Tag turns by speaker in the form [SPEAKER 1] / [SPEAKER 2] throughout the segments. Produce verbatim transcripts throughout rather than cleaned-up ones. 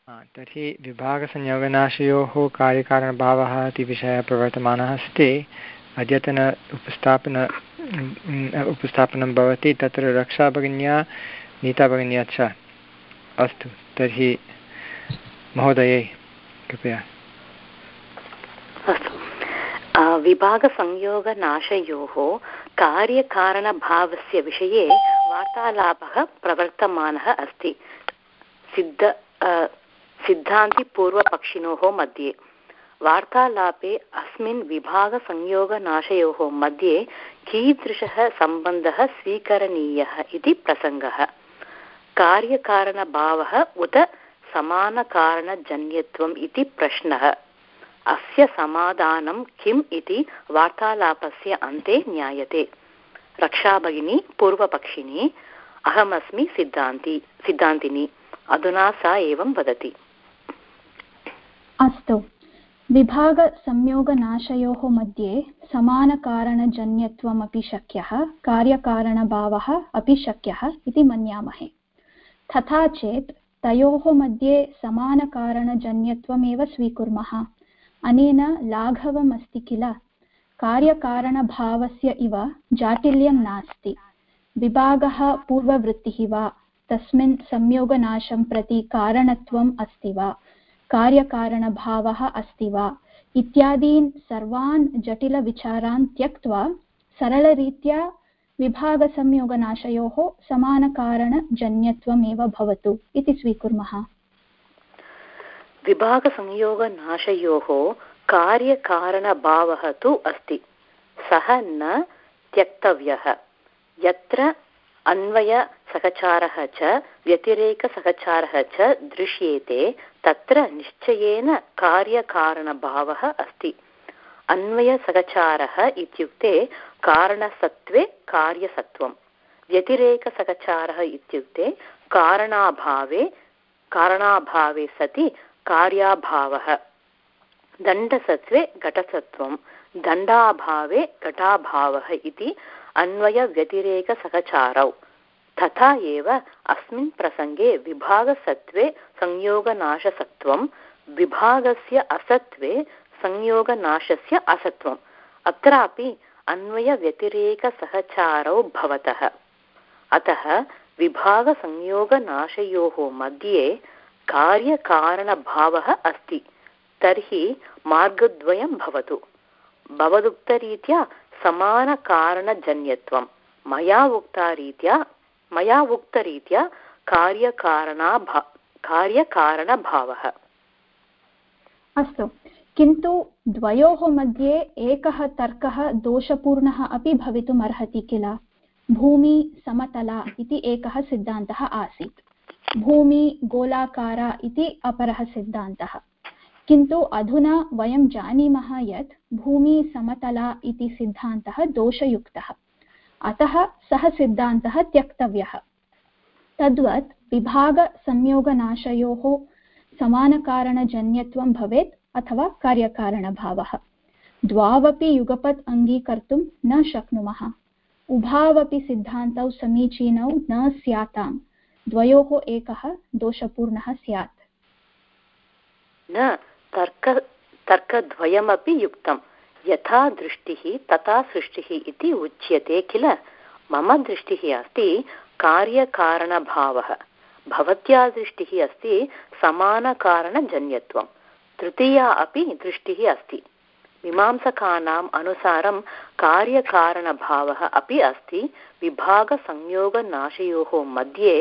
[SPEAKER 1] तर्हि विभागसंयोगनाशयोः कार्यकारणभावः इति विषयः प्रवर्तमानः अस्ति। अद्यतन उपस्थापन उपस्थापनं भवति तत्र रक्षाभगिन्या नीताभगिन्या च। अस्तु, तर्हि महोदये कृपया।
[SPEAKER 2] अस्तु, विभागसंयोगनाशयोः कार्यकारणभावस्य विषये वार्तालापः प्रवर्तमानः अस्ति सिद्ध सिद्धान्तिपूर्वपक्षिणोः मध्ये। वार्तालापे अस्मिन् विभागसंयोगनाशयोः मध्ये कीदृशः सम्बन्धः स्वीकरणीयः इति प्रसङ्गः। कार्यकारणभावः उत समानकारणजन्यत्वम् इति प्रश्नः। अस्य समाधानं किम् इति वार्तालापस्य अन्ते ज्ञायते। रक्षाभगिनी पूर्वपक्षिणी, अहमस्मि सिद्धान्ती सिद्धान्तिनी। अधुना सा एवं वदति।
[SPEAKER 3] अस्तु, विभागसंयोगनाशयोः मध्ये समानकारणजन्यत्वमपि शक्यः, कार्यकारणभावः अपि शक्यः इति मन्यामहे। तथा चेत् तयोः मध्ये समानकारणजन्यत्वमेव स्वीकुर्मः। अनेन लाघवमस्ति किल। कार्यकारणभावस्य इव जाटिल्यं नास्ति। विभागः पूर्ववृत्तिः वा, तस्मिन् संयोगनाशं प्रति कारणत्वम् अस्ति वा, कार्यकारणभावः अस्ति वा इत्यादीन् सर्वान् जटिलविचारान् त्यक्त्वा सरलरीत्या विभागसंयोगनाशयोः समानकारणजन्यत्वमेव भवतु इति स्वीकुर्मः।
[SPEAKER 2] विभागसंयोगनाशयोः कार्यकारणभावः तु अस्ति, सः न त्यक्तव्यः। यत्र अन्वयसहचारः च व्यतिरेकसहचारः च दृश्येते तत्र निश्चयेन कार्यकारणभावः अस्ति। अन्वयसहचारः इत्युक्ते कारणसत्त्वे कार्यसत्त्वं, व्यतिरेकसहचारः इत्युक्ते कारणाभावे कारणाभावे सति कार्याभावः। दण्डसत्त्वे घटसत्त्वं, दण्डाभावे घटाभावः इति अन्वयव्यतिरेकसहचारौ। तथा एव अस्मिन् प्रसङ्गे विभागसत्त्वे संयोगनाशसत्त्वं, विभागस्य असत्त्वे संयोगनाशस्य असत्त्वम्। अत्रापि अन्वयव्यतिरेकसहचारौ भवतः। अतः विभागसंयोगनाशयोः मध्ये कार्यकारणभावः अस्ति। तर्हि मार्गद्वयं भवतु। भवदुक्तरीत्या समानकारणजन्यत्वं, मया उक्तरीत्या मया उक्तरीत्या कार्यकारणभा कार्यकारणभावः।
[SPEAKER 3] अस्तु, किन्तु द्वयोः मध्ये एकः तर्कः दोषपूर्णः अपि भवितुमर्हति किल। भूमि समतला इति एकः सिद्धान्तः आसीत्, भूमि गोलाकारा इति अपरः सिद्धान्तः। किन्तु अधुना वयं जानीमः यत् भूमि समतला इति सिद्धान्तः दोषयुक्तः, अतः सः सिद्धान्तः त्यक्तव्यः। तद्वत् विभागसंयोगनाशयोः समानकारणजन्यत्वं भवेत् अथवा कार्यकारणभावः। द्वावपि युगपत् अङ्गीकर्तुं न शक्नुमः। उभावपि सिद्धान्तौ समीचीनौ न स्याताम्। द्वयोः एकः दोषपूर्णः स्यात्।
[SPEAKER 2] न तर्क तर्कद्वयमपि युक्तं। यथा दृष्टिः तथा सृष्टिः इति उच्यते किल। मम दृष्टिः अस्ति कार्यकारणभावः, भवत्या दृष्टिः अस्ति समानकारणजन्यत्वं। तृतीया अपि दृष्टिः अस्ति। मीमांसकानाम् अनुसारं कार्यकारणभावः अपि अस्ति। विभागसंयोगनाशयोः मध्ये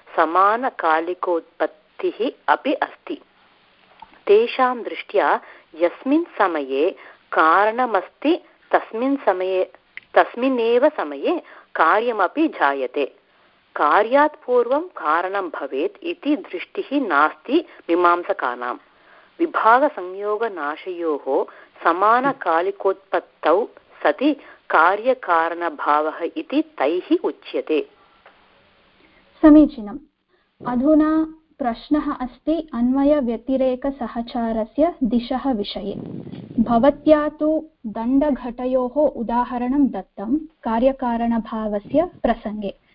[SPEAKER 2] समानकालिकोत्पत्तिः अपि अस्ति। तेषां दृष्ट्या यस्मिन् समये कारणमस्ति तस्मिन् समये तस्मिन्नेव समये कार्यमपि जायते। कार्यात् पूर्वं कारणं भवेत् इति दृष्टिः नास्ति मीमांसकानां। विभागसंयोगनाशयोः समानकालिकोत्पत्तौ सति कार्यकारणभावः इति तैः उच्यते।
[SPEAKER 3] समीचीनम्। अधुना प्रश्नः अस्ति अन्वयव्यतिरेकसहचारस्य दिशः विषये। भवत्या तु दण्डघटयोः उदाहरणं दत्तं कार्यकारणभावस्य प्रसङ्गे।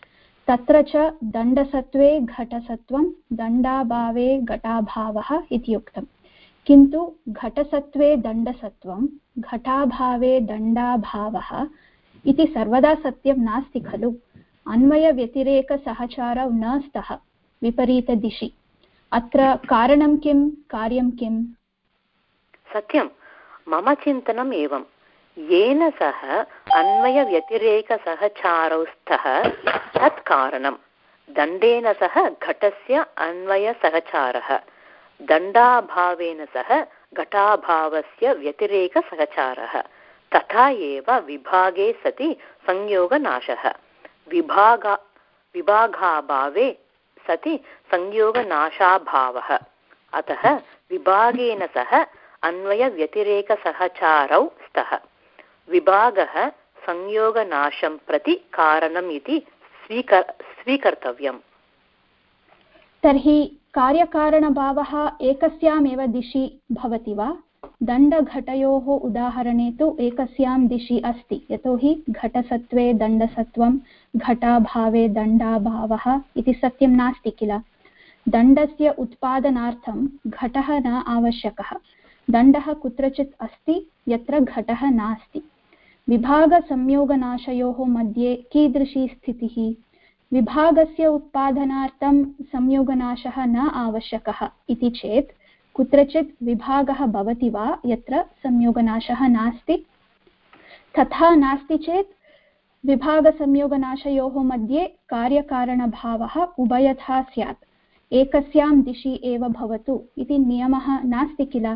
[SPEAKER 3] तत्र च दण्डसत्त्वे घटसत्त्वं दण्डाभावे घटाभावः इति उक्तम्। किन्तु घटसत्त्वे दण्डसत्त्वं घटाभावे दण्डाभावः इति सर्वदा सत्यं नास्ति खलु। अन्वयव्यतिरेकसहचारौ न स्तः विपरीतदिशि। अत्र कारणं किं, कार्यं किम्?
[SPEAKER 2] सत्यं, मम चिन्तनम् एवं, येन सह अन्वयव्यतिरेकसहचारौ स्तः तत् कारणं। दण्डेन सह घटस्य अन्वयसहचारः, दण्डाभावेन सह घटाभावस्य व्यतिरेकसहचारः। तथा एव विभागे सति संयोगनाशः, विभागा विभागाभावे सति संयोगनाशाभावः। अतः विभागेन सह अन्वयव्यतिरेकसहचारौ स्तः। विभागः संयोगनाशं प्रति कारणम् इति स्वीकर स्वीकर्तव्यम्।
[SPEAKER 3] तर्हि कार्यकारणभावः एकस्यामेव दिशि भवति वा? दण्डघटयोः उदाहरणे तु एकस्यां दिशि अस्ति, यतोहि घटसत्त्वे दण्डसत्त्वं घटाभावे दण्डाभावः इति सत्यं नास्ति किल। दण्डस्य उत्पादनार्थं घटः न आवश्यकः। दण्डः कुत्रचित् अस्ति यत्र घटः नास्ति। विभागसंयोगनाशयोः मध्ये कीदृशी स्थितिः? विभागस्य उत्पादनार्थं संयोगनाशः न आवश्यकः इति चेत् कुत्रचित् विभागः भवति वा यत्र संयोगनाशः नास्ति? तथा नास्ति चेत् विभागसंयोगनाशयोः मध्ये कार्यकारणभावः उभयथा स्यात्, एकस्यां दिशि एव भवतु इति नियमः नास्ति किल।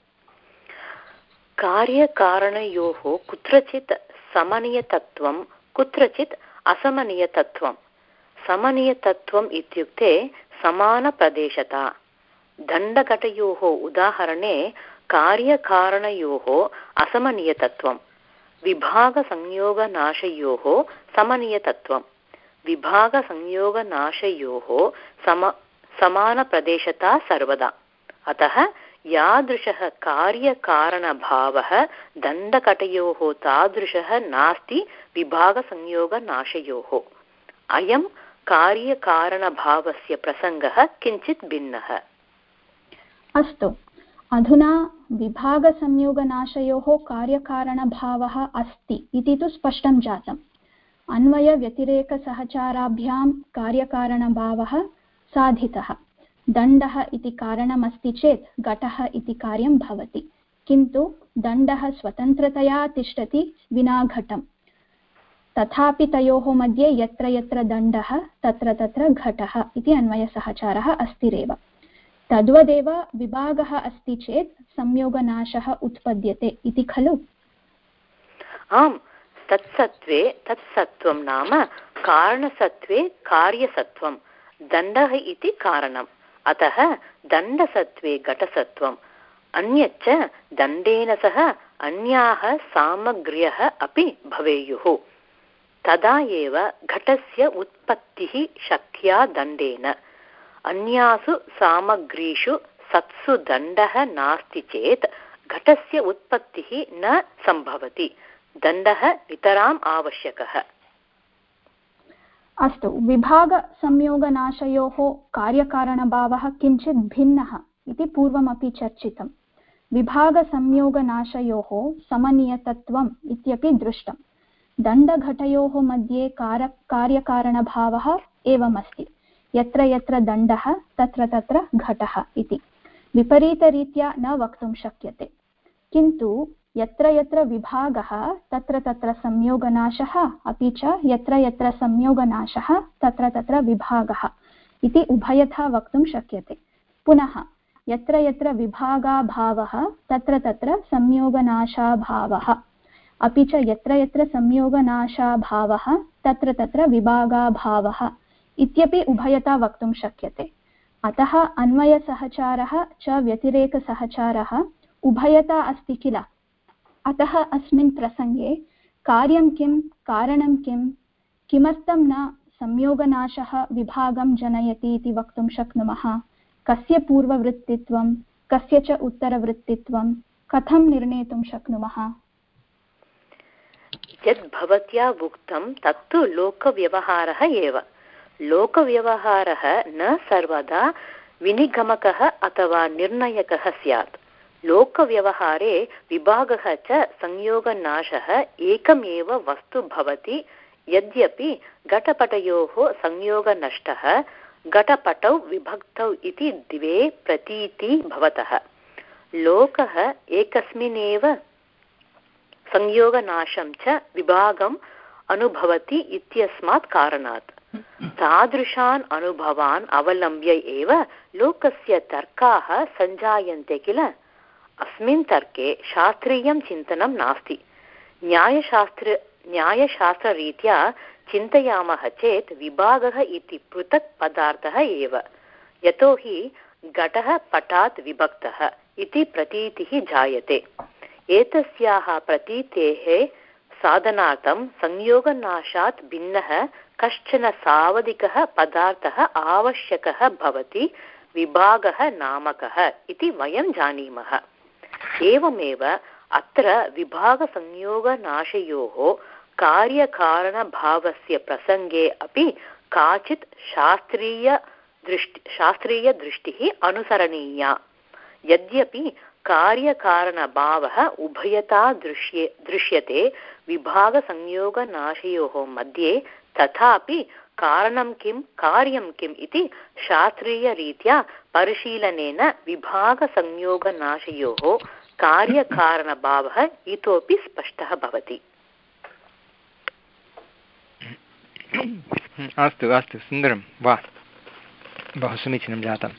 [SPEAKER 2] कार्यकारणयोः कुत्रचित् समनीयतत्वं, कुत्रचित् असमनीयतत्वं। समनीयतत्वम् इत्युक्ते समानप्रदेशता। दण्डघटयोः उदाहरणे कार्यकारणयोः असमनीयतत्वं, विभागसंयोगनाशयोः समनीयतत्वं। विभागसंयोगनाशयोः सम समानप्रदेशता सर्वदा। अतः यादृशः कार्यकारणभावः दण्डघटयोः तादृशः नास्ति विभागसंयोगनाशयोः। अयं कार्यकारणभावस्य प्रसङ्गः किञ्चित् भिन्नः।
[SPEAKER 3] अस्तु, अधुना विभागसंयोगनाशयोः कार्यकारणभावः अस्ति इति तु स्पष्टं जातम्। अन्वयव्यतिरेकसहचाराभ्यां कार्यकारणभावः साधितः। दण्डः इति कारणमस्ति चेत् घटः इति कार्यं भवति, किन्तु दण्डः स्वतन्त्रतया तिष्ठति विना घटम्। तथापि तयोः मध्ये यत्र यत्र दण्डः तत्र तत्र घटः इति अन्वयसहचारः अस्तिरेव। तद्वदेव विभागः अस्ति चेत् संयोगनाशः उत्पद्यते इति खलु।
[SPEAKER 2] आम्, तत्सत्त्वे तत्सत्त्वं नाम कारणसत्त्वे कार्यसत्त्वं। दण्डः इति कारणम्, अतः दण्डसत्त्वे घटसत्त्वम्। अन्यच्च दण्डेन सह अन्याः सामग्र्यः अपि भवेयुः। तदा एव घटस्य उत्पत्तिः शक्या दण्डेन। अन्यासु सामग्रीषु सत्सु दण्डः नास्ति चेत् घटस्य उत्पत्तिः न सम्भवति। दण्डः नितराम् आवश्यकः।
[SPEAKER 3] अस्तु, विभागसंयोगनाशयोः कार्यकारणभावः किञ्चित् भिन्नः इति पूर्वमपि चर्चितम्। विभागसंयोगनाशयोः समनीयतत्वम् इत्यपि दृष्टम्। दण्डघटयोः मध्ये कार कार्यकारणभावः एवमस्ति, यत्र यत्र दण्डः तत्र तत्र घटः इति। विपरीतरीत्या न वक्तुं शक्यते। किन्तु यत्र यत्र विभागः तत्र तत्र संयोगनाशः, अपि च यत्र यत्र संयोगनाशः तत्र तत्र विभागः इति उभयथा वक्तुं शक्यते। पुनः यत्र यत्र विभागाभावः तत्र तत्र संयोगनाशाभावः, अपि च यत्र यत्र संयोगनाशाभावः तत्र तत्र विभागाभावः इत्यपि उभयता वक्तुं शक्यते। अतः अन्वयसहचारः च व्यतिरेकसहचारः उभयता अस्ति किल। अतः अस्मिन् प्रसङ्गे कार्यं किं, कारणं किं, किमर्थं न संयोगनाशः विभागं जनयति इति वक्तुं शक्नुमः। कस्य पूर्ववृत्तित्वं, कस्य च उत्तरवृत्तित्वं, कथं निर्णेतुं शक्नुमः?
[SPEAKER 2] यद् भवत्या उक्तं तत्तु लोकव्यवहारः एव। लोकव्यवहारः न सर्वदा विनिगमकः अथवा निर्णयकः स्यात्। लोकव्यवहारे विभागः च संयोगनाशः एकमेव वस्तु भवति, यद्यपि घटपटयोः संयोगनष्टः घटपटौ विभक्तौ इति द्वे प्रतीति भवतः। लोकः एकस्मिन्नेव संयोगनाशं च विभागम् अनुभवति इत्यस्मात् कारणात् तादृशान् अनुभवान् अवलम्ब्य एव लोकस्य तर्काः सञ्जायन्ते किल। अस्मिन् तर्के शास्त्रीयं चिन्तनं नास्ति। न्यायशास्त्र न्यायशास्त्ररीत्या चिन्तयामः चेत् विभागः इति पृथक् पदार्थः एव, यतोहि घटः पटात् विभक्तः इति प्रतीतिः जायते। एतस्याः प्रतीतेः साधनार्थं संयोगनाशात् भिन्नः कश्चन सावधिकः पदार्थः आवश्यकः भवति, विभागः नामकः इति वयं जानीमः। एवमेव अत्र विभागसंयोगनाशयोः कार्यकारणभावस्य प्रसङ्गे अपि काचित् शास्त्रीयदृष्टि शास्त्रीयदृष्टिः अनुसरणीया। यद्यपि कार्यकारणभावः उभयता दृश्ये दृश्यते विभागसंयोगनाशयोः मध्ये, तथापि कारणं किं कार्यं किम् इति शास्त्रीयरीत्या परिशीलनेन विभागसंयोगनाशयोः कार्यकारणभावः इतोपि स्पष्टः भवति।
[SPEAKER 1] अस्तु अस्तु, सुन्दरं, वा, बहु समीचीनं जातम्।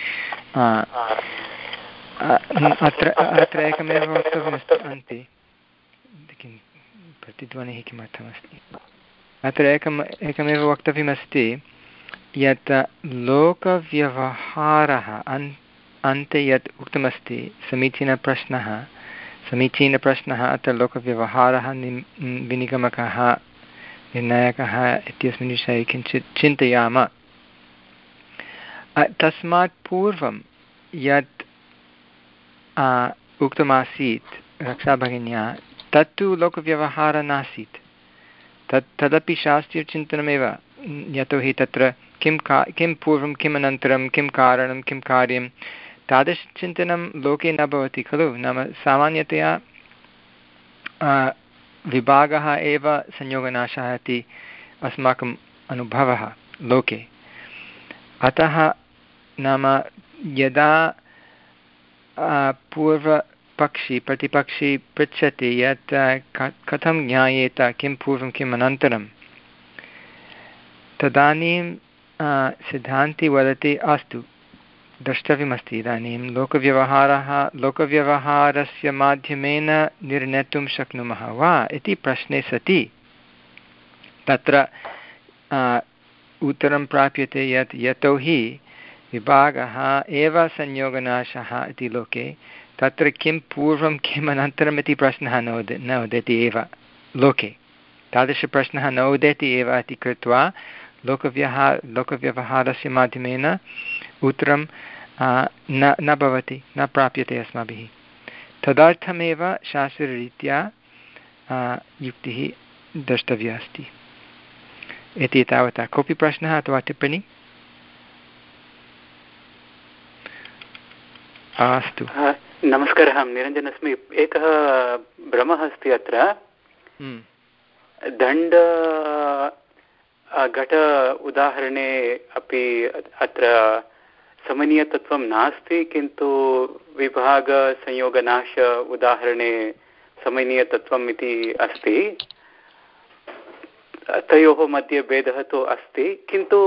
[SPEAKER 1] अत्र अत्र एकमेव वक्तव्यमस्ति अन्ते, किं प्रतिध्वनिः किमर्थमस्ति? अत्र एकम् एकमेव वक्तव्यमस्ति यत् लोकव्यवहारः अन् अन्ते यत् उक्तमस्ति समीचीनप्रश्नः समीचीनप्रश्नः अत्र लोकव्यवहारः विनिगमकः निर्णायकः इत्यस्मिन् विषये किञ्चित् चिन्तयामः। तस्मात् पूर्वं यत् उक्तमासीत् रक्षाभगिन्या, तत्तु लोकव्यवहारः नासीत्, तत् तदपि शास्त्रीयचिन्तनमेव, यतोहि तत्र किं का किं पूर्वं किम् अनन्तरं किं कारणं किं कार्यं तादृशचिन्तनं लोके न भवति खलु। नाम सामान्यतया विभागः एव संयोगनाशः इति अस्माकम् अनुभवः लोके। अतः नाम यदा पूर्वपक्षी प्रतिपक्षी पृच्छति यत् कथं ज्ञायेत किं पूर्वं किम् अनन्तरं, तदानीं सिद्धान्ती वदति अस्तु द्रष्टव्यमस्ति इदानीं लोकव्यवहारः लोकव्यवहारस्य माध्यमेन निर्णेतुं शक्नुमः वा इति प्रश्ने सति तत्र उत्तरं प्राप्यते यत् यतोहि विभागः एव संयोगनाशः इति लोके, तत्र किं पूर्वं किम् अनन्तरम् इति प्रश्नः न उद न उदेति एव लोके, तादृशप्रश्नः न उदेति एव इति कृत्वा लोकव्यवहार लोकव्यवहारस्य माध्यमेन उत्तरं न न भवति, न प्राप्यते अस्माभिः। तदर्थमेव शास्त्ररीत्या युक्तिः द्रष्टव्या अस्ति इति तावता। कोऽपि प्रश्नः अथवा टिप्पणी? अस्तु,
[SPEAKER 4] नमस्कारः, अहं निरञ्जन् अस्मि। एकः भ्रमः अस्ति अत्र। दण्ड घट उदाहरणे अपि अत्र समनीयतत्वं नास्ति, किन्तु विभागसंयोगनाश उदाहरणे समनीयतत्वम् इति अस्ति। तयोः मध्ये भेदः तु अस्ति, किन्तु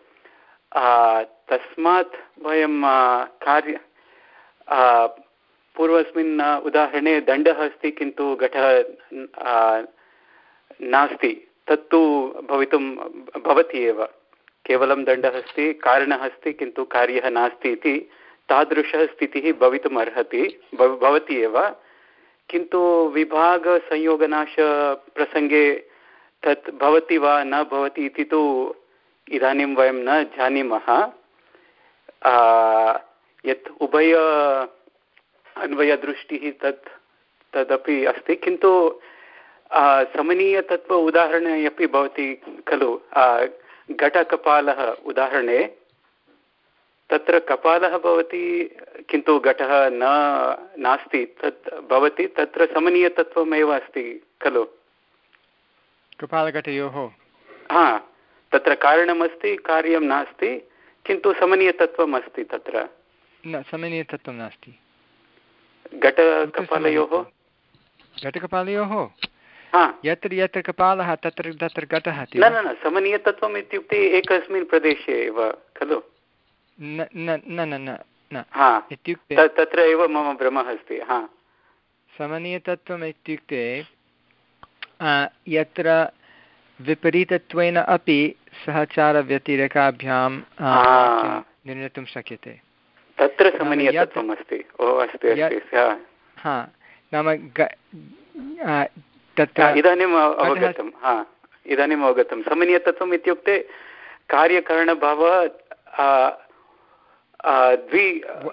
[SPEAKER 4] तस्मात् वयं कार्य पूर्वस्मिन् उदाहरणे दण्डः अस्ति किन्तु घटः नास्ति, तत्तु भवितुं भवति एव। केवलं दण्डः अस्ति, कारणः अस्ति किन्तु कार्यः नास्ति इति तादृशः स्थितिः भवितुम् अर्हति भवति एव। किन्तु विभागसंयोगनाशप्रसङ्गे तत् भवति वा न भवति इति तु इदानीं वयं न जानीमः। यत् उभय अन्वयदृष्टिः तत् तदपि अस्ति, किन्तु समनीयतत्व उदाहरणे अपि भवति खलु। घटकपालः उदाहरणे तत्र कपालः भवति किन्तु घटः न नास्ति, तत् भवति तत्र समनीयतत्वमेव अस्ति खलु
[SPEAKER 1] कपालघटयोः।
[SPEAKER 4] हा, तत्र कारणमस्ति, कार्यं नास्ति, किन्तु समनीयतत्वम् अस्ति। तत्र
[SPEAKER 1] न समनीयतत्वं नास्ति
[SPEAKER 4] घटकपालयोः।
[SPEAKER 1] घटकपालयोः यत्र यत्र कपालः तत्र तत्र घटः।
[SPEAKER 4] न न न समनीयतत्वम् इत्युक्ते एकस्मिन् प्रदेशे एव खलु।
[SPEAKER 1] न न न न
[SPEAKER 4] इत्युक्ते तत्र एव मम भ्रमः अस्ति। हा,
[SPEAKER 1] समनीयतत्वम् इत्युक्ते यत्र विपरीतत्वेन अपि सहचारव्यतिरेकाभ्यां निर्णेतुं शक्यते
[SPEAKER 4] तत्र समनीयतत्वम् अस्ति। ओ अस्ति अस्ति।
[SPEAKER 1] हा, नाम तत्र
[SPEAKER 4] इदानीम् अवगतं। हा, इदानीम् अवगतं। समनीयतत्वम् इत्युक्ते कार्यकारणभावः द्वि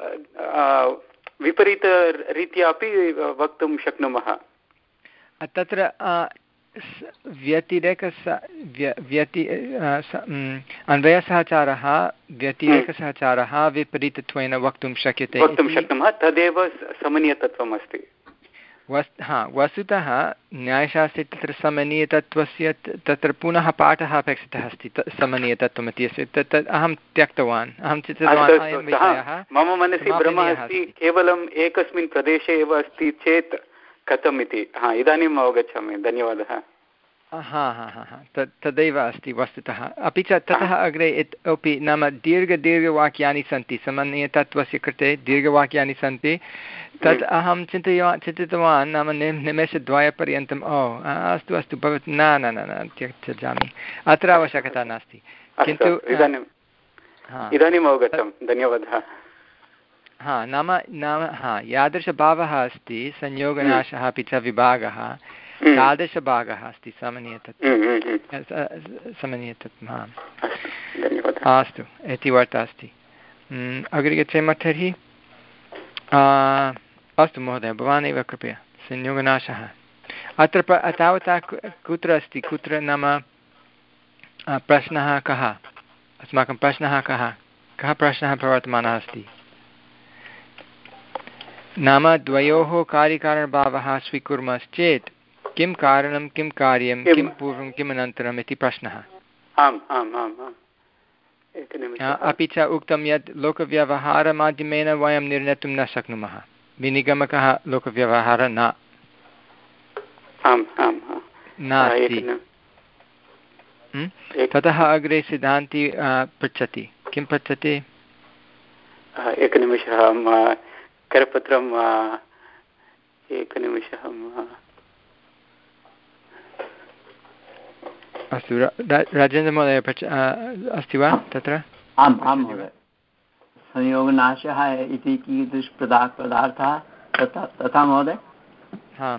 [SPEAKER 4] विपरीतरीत्या अपि वक्तुं शक्नुमः।
[SPEAKER 1] तत्र व्यतिरेक व्यति अन्वयसहचारः व्यतिरेकसहचारः विपरीतत्वेन वक्तुं शक्यते
[SPEAKER 4] वक्तुं शक्नुमः, तदेव समनीयतत्वम् अस्ति।
[SPEAKER 1] वस् हा वस्तुतः न्यायशास्त्रे तत्र समनीयतत्त्वस्य तत्र पुनः पाठः अपेक्षितः अस्ति। समनीयतत्त्वम् इत्यस्य तत् अहं त्यक्तवान्, अहं चिन्तितवान् अयं विषयः
[SPEAKER 4] मम मनसि भ्रमः अस्ति, केवलम् एकस्मिन् प्रदेशे एव अस्ति चेत् कथम् इति। हा, इदानीम् अवगच्छामि, धन्यवादः।
[SPEAKER 1] हा हा हा हा तद् तदैव अस्ति वस्तुतः। अपि च ततः अग्रे इतोपि नाम दीर्घदीर्घवाक्यानि सन्ति समन्वयतत्त्वस्य कृते। दीर्घवाक्यानि सन्ति, तत् अहं चिन्तयामि चिन्तितवान् नाम नि निमेषद्वयपर्यन्तम् ओ अस्तु अस्तु भवतु न न न न त्यजामि, अत्र आवश्यकता नास्ति। किन्तु
[SPEAKER 4] इदानीम् इदानीम् अवगतं, धन्यवादः।
[SPEAKER 1] हा नाम नाम हा यादृशभावः अस्ति संयोगनाशः अपि च विभागः, तादृशभागः अस्ति समनीयतत्त्वं। समनीयतत्त्वं हा अस्तु इति वार्ता अस्ति। अग्रे गच्छेम तर्हि। अस्तु महोदय, भवान् एव कृपया। संयोगनाशः अत्र तावता कुत्र अस्ति, कुत्र नाम प्रश्नः कः, अस्माकं प्रश्नः कः कः प्रश्नः प्रवर्तमानः अस्ति? नाम द्वयोः कार्यकारणभावः स्वीकुर्मश्चेत् किं कारणं, किं कार्यं, किं पूर्वं, किम् अनन्तरम् इति प्रश्नः।
[SPEAKER 4] आम् आम् आम् आम्।
[SPEAKER 1] अपि च उक्तं यत् लोकव्यवहारमाध्यमेन वयं निर्णेतुं न शक्नुमः, विनिगमकः लोकव्यवहारः न नास्ति। ततः अग्रे सिद्धान्ती पृच्छति। किं पृच्छति?
[SPEAKER 4] एकनिमिषः, करपत्रं एकनिमिषः।
[SPEAKER 1] अस्तु, राजेन्द्रमहोदय अस्ति वा तत्र?
[SPEAKER 5] आम् आं महोदय। संयोगनाशः इति कीदृश पदार्थः तथा तथा महोदय?
[SPEAKER 1] हा,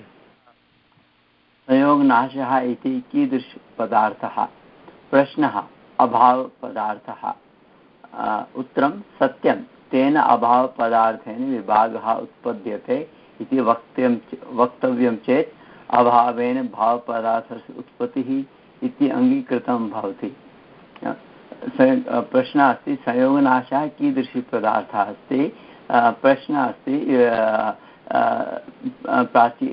[SPEAKER 5] संयोगनाशः इति कीदृश पदार्थः? प्रश्नः अभावपदार्थः। उत्तरं सत्यं, तेन अभावपदार्थेन विभागः उत्पद्यते इति वक्तव्यं वक्तव्यं चेत् अभावेन भावपदार्थस्य उत्पत्तिः इति अङ्गीकृतं भवति। प्रश्नः अस्ति संयोगनाशः कीदृशी पदार्थः अस्ति? प्रश्नः अस्ति प्राची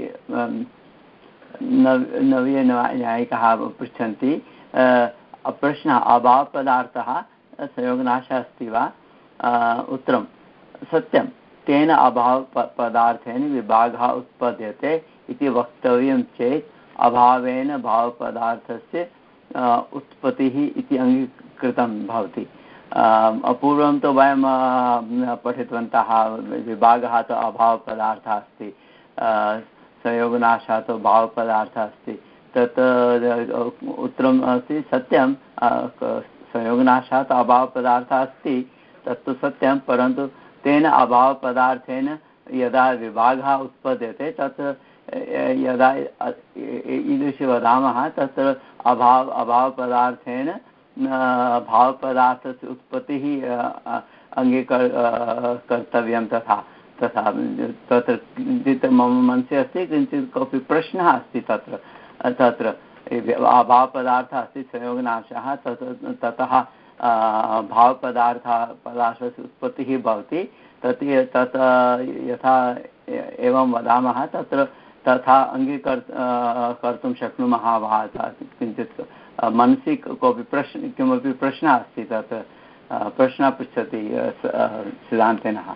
[SPEAKER 5] नवीय न्यायिकाः पृच्छन्ति प्रश्नः अभावपदार्थः संयोगनाशः अस्ति वा? उत्तरं सत्यं, तेन अभावपदार्थेन विभागः उत्पद्यते इति वक्तव्यं चेत् अभावेन भावपदार्थस्य उत्पत्तिः इति अङ्गीकृतं भवति। पूर्वं तु वयं पठितवन्तः विभागः तु अभावपदार्थः अस्ति, संयोगनाशः तु भावपदार्थः अस्ति। तत् उत्तरम् अस्ति सत्यं, संयोगनाशः तु अभावपदार्थः अस्ति, तत्तु सत्यं, परन्तु तेन अभावपदार्थेन यदा विभागः उत्पद्यते तत् यदा ईदृशी वदामः तत्र अभाव अभावपदार्थेन भावपदार्थस्य उत्पत्तिः अङ्गीकर कर्तव्यं तथा तथा तत्र किञ्चित् मम मनसि अस्ति, किञ्चित् कोऽपि प्रश्नः अस्ति तत्र तत्र भावपदार्थः अस्ति संयोगनाशः, तत् ततः भावपदार्थ पदार्थस्य उत्पत्तिः भवति। तत् तत् यथा एवं वदामः तत्र तथा अङ्गीकर् कर्तुं शक्नुमः वा? किञ्चित् मनसि कोऽपि प्रश्न किमपि प्रश्नः अस्ति, तत् प्रश्नः पृच्छति सिद्धान्तेनः।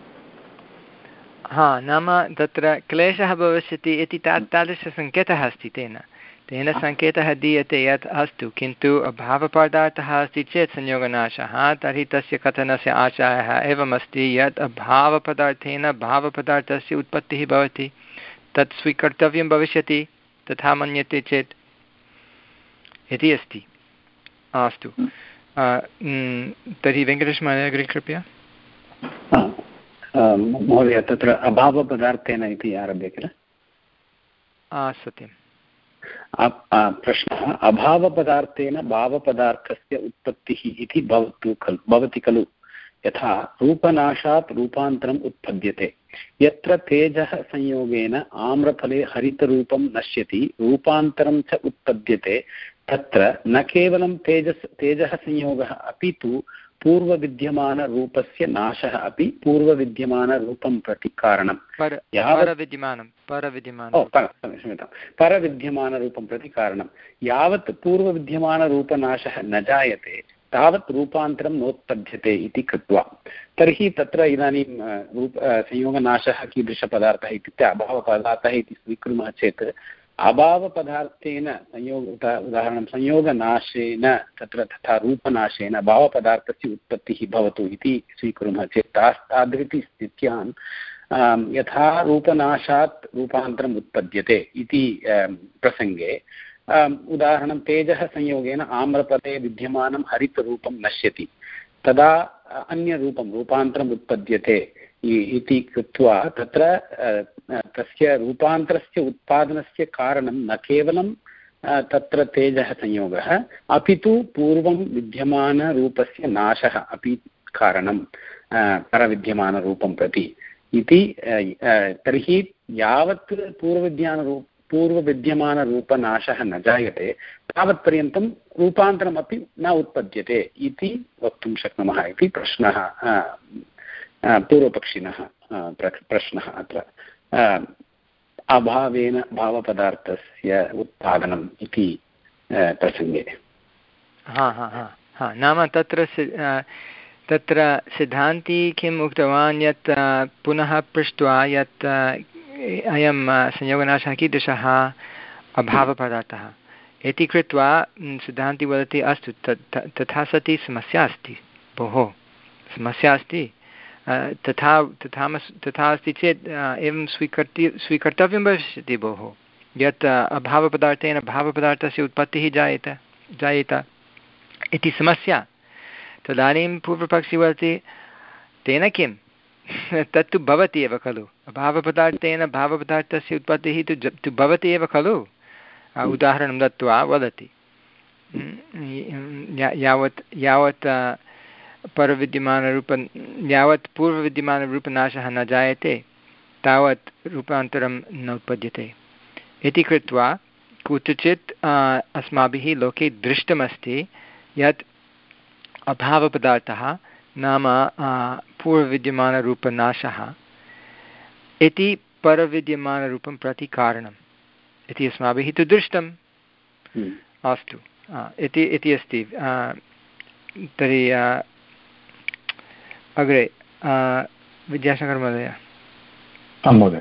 [SPEAKER 1] हा, नाम तत्र क्लेशः भविष्यति इति ता तादृशसङ्केतः अस्ति, तेन तेन सङ्केतः दीयते यत् अस्तु, किन्तु अभावपदार्थः अस्ति चेत् संयोगनाशः, तर्हि तस्य कथनस्य आशयः एवमस्ति यत् अभावपदार्थेन भावपदार्थस्य उत्पत्तिः भवति, तत् स्वीकर्तव्यं भविष्यति तथा मन्यते चेत् इति अस्ति। अस्तु, तर्हि वेङ्कटेशमहोदय अग्रे कृपया।
[SPEAKER 6] महोदय, तत्र अभावपदार्थेन इति आरभ्य किल?
[SPEAKER 1] सत्यं।
[SPEAKER 6] प्रश्नः, अभावपदार्थेन भावपदार्थस्य उत्पत्तिः इति भवतु खलु भवति खलु? यथा रूपनाशात् रूपान्तरम् उत्पद्यते, यत्र तेजः संयोगेन आम्रफले हरितरूपं नश्यति, रूपान्तरं च उत्पद्यते, तत्र न केवलं तेजस् तेजः संयोगः अपि तु पूर्वविद्यमानरूपस्य नाशः अपि पूर्वविद्यमानरूपं प्रति कारणं।
[SPEAKER 1] परविद्यमानं
[SPEAKER 6] क्षम्यतां परविद्यमानरूपं प्रति कारणं। यावत् पूर्वविद्यमानरूपनाशः न जायते तावत् रूपान्तरं नोत्पद्यते इति कृत्वा, तर्हि तत्र इदानीं रूप संयोगनाशः कीदृशपदार्थः इत्युक्ते अभावपदार्थः इति स्वीकुर्मः चेत् अभावपदार्थेन संयोग उदाहरणं संयोगनाशेन तत्र तथा रूपनाशेन भावपदार्थस्य उत्पत्तिः भवतु इति स्वीकुर्मः चेत् तादृशी स्थित्यां यथा रूपनाशात् रूपान्तरम् उत्पद्यते इति प्रसङ्गे उदाहरणं तेजः संयोगेन आम्रफले विद्यमानं हरितरूपं नश्यति, तदा अन्यरूपं रूपान्तरम् उत्पद्यते इति कृत्वा तत्र तस्य रूपान्तरस्य उत्पादनस्य कारणं न केवलं तत्र तेजः संयोगः अपि तु पूर्वं विद्यमानरूपस्य नाशः अपि कारणं परविद्यमानरूपं प्रति इति। तर्हि यावत् पूर्वविद्यानरूप पूर्वविद्यमानरूपनाशः न जायते तावत्पर्यन्तं रूपान्तरमपि न उत्पद्यते इति वक्तुं शक्नुमः इति प्रश्नः पूर्वपक्षिणः प्रश्नः अत्र अभावेन भावपदार्थस्य उत्पादनम् इति प्रसङ्गे।
[SPEAKER 1] हा हा हा हा नाम तत्र तत्र सिद्धान्ती किम् उक्तवान् यत् पुनः पृष्ट्वा यत् अयं संयोगनाशः कीदृशः अभावपदार्थः इति कृत्वा सिद्धान्ती वदति अस्तु तथा सति समस्या अस्ति, भोः समस्या अस्ति, तथा तथा तथा अस्ति चेत् एवं स्वीकर्ति स्वीकर्तव्यं भविष्यति भोः यत् अभावपदार्थेन भावपदार्थस्य उत्पत्तिः जायेत जायेत इति समस्या। तदानीं पूर्वपक्षी वदति तेन किं, तत्तु भवति एव खलु, अभावपदार्थेन भावपदार्थस्य उत्पत्तिः तु तु भवति एव खलु। उदाहरणं दत्त्वा वदति यावत् यावत् परविद्यमानरूप यावत् पूर्वविद्यमानरूपनाशः न जायते तावत् रूपान्तरं न उत्पद्यते इति कृत्वा कुत्रचित् अस्माभिः लोके दृष्टमस्ति यत् अभावपदार्थः नाम पूर्वविद्यमानरूपनाशः इति परविद्यमानरूपं प्रति कारणम् इति अस्माभिः तु दृष्टम्। अस्तु, इति इति अस्ति। तर्हि अग्रे विद्यासागर् महोदय।
[SPEAKER 7] महोदय,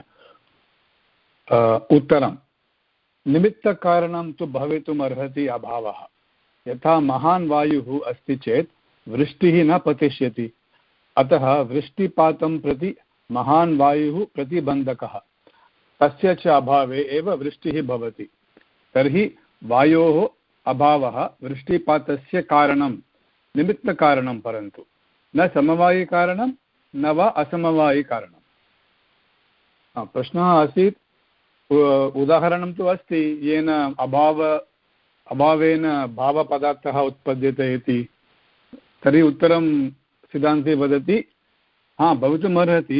[SPEAKER 7] उत्तरं निमित्तकारणं तु भवितुम् अर्हति अभावः। यथा महान् वायुः अस्ति चेत् वृष्टिः न पतिष्यति, अतः वृष्टिपातं प्रति महान् वायुः प्रतिबन्धकः, तस्य च अभावे एव वृष्टिः भवति। तर्हि वायोः अभावः वृष्टिपातस्य कारणं, निमित्तकारणं, परन्तु न समवायिकारणं न वा असमवायिकारणं। प्रश्नः आसीत्, उदाहरणं तु अस्ति येन अभाव अभावेन भावपदार्थः उत्पद्यते इति। तर्हि उत्तरं सिद्धान्ते वदति हा भवितुम् अर्हति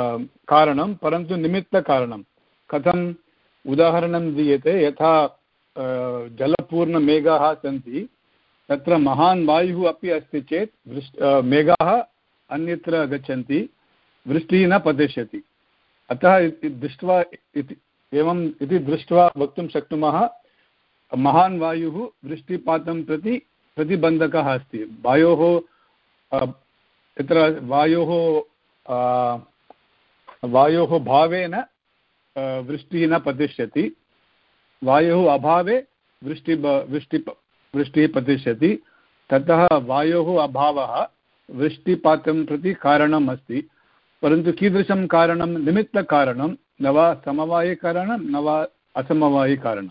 [SPEAKER 7] कारणं, परन्तु निमित्तकारणं। कथम्? उदाहरणं दीयते, यथा जलपूर्णमेघाः सन्ति तत्र महान् वायुः अपि अस्ति चेत् वृष् मेघाः अन्यत्र गच्छन्ति, वृष्टिः न पतिष्यति। अतः दृष्ट्वा इति एवम् इति दृष्ट्वा वक्तुं शक्नुमः महान् वायुः वृष्टिपातं प्रति प्रतिबन्धकः अस्ति। वायोः तत्र वायोः वायोः भावेन वृष्टिः न पतिष्यति, वायोः अभावे वृष्टि वृष्टि वृष्टिः पतिष्यति। ततः वायोः अभावः वृष्टिपातं प्रति कारणम् अस्ति, परन्तु कीदृशं कारणं? निमित्तकारणं, न वा समवायिकारणं न वा असमवायिकारणं।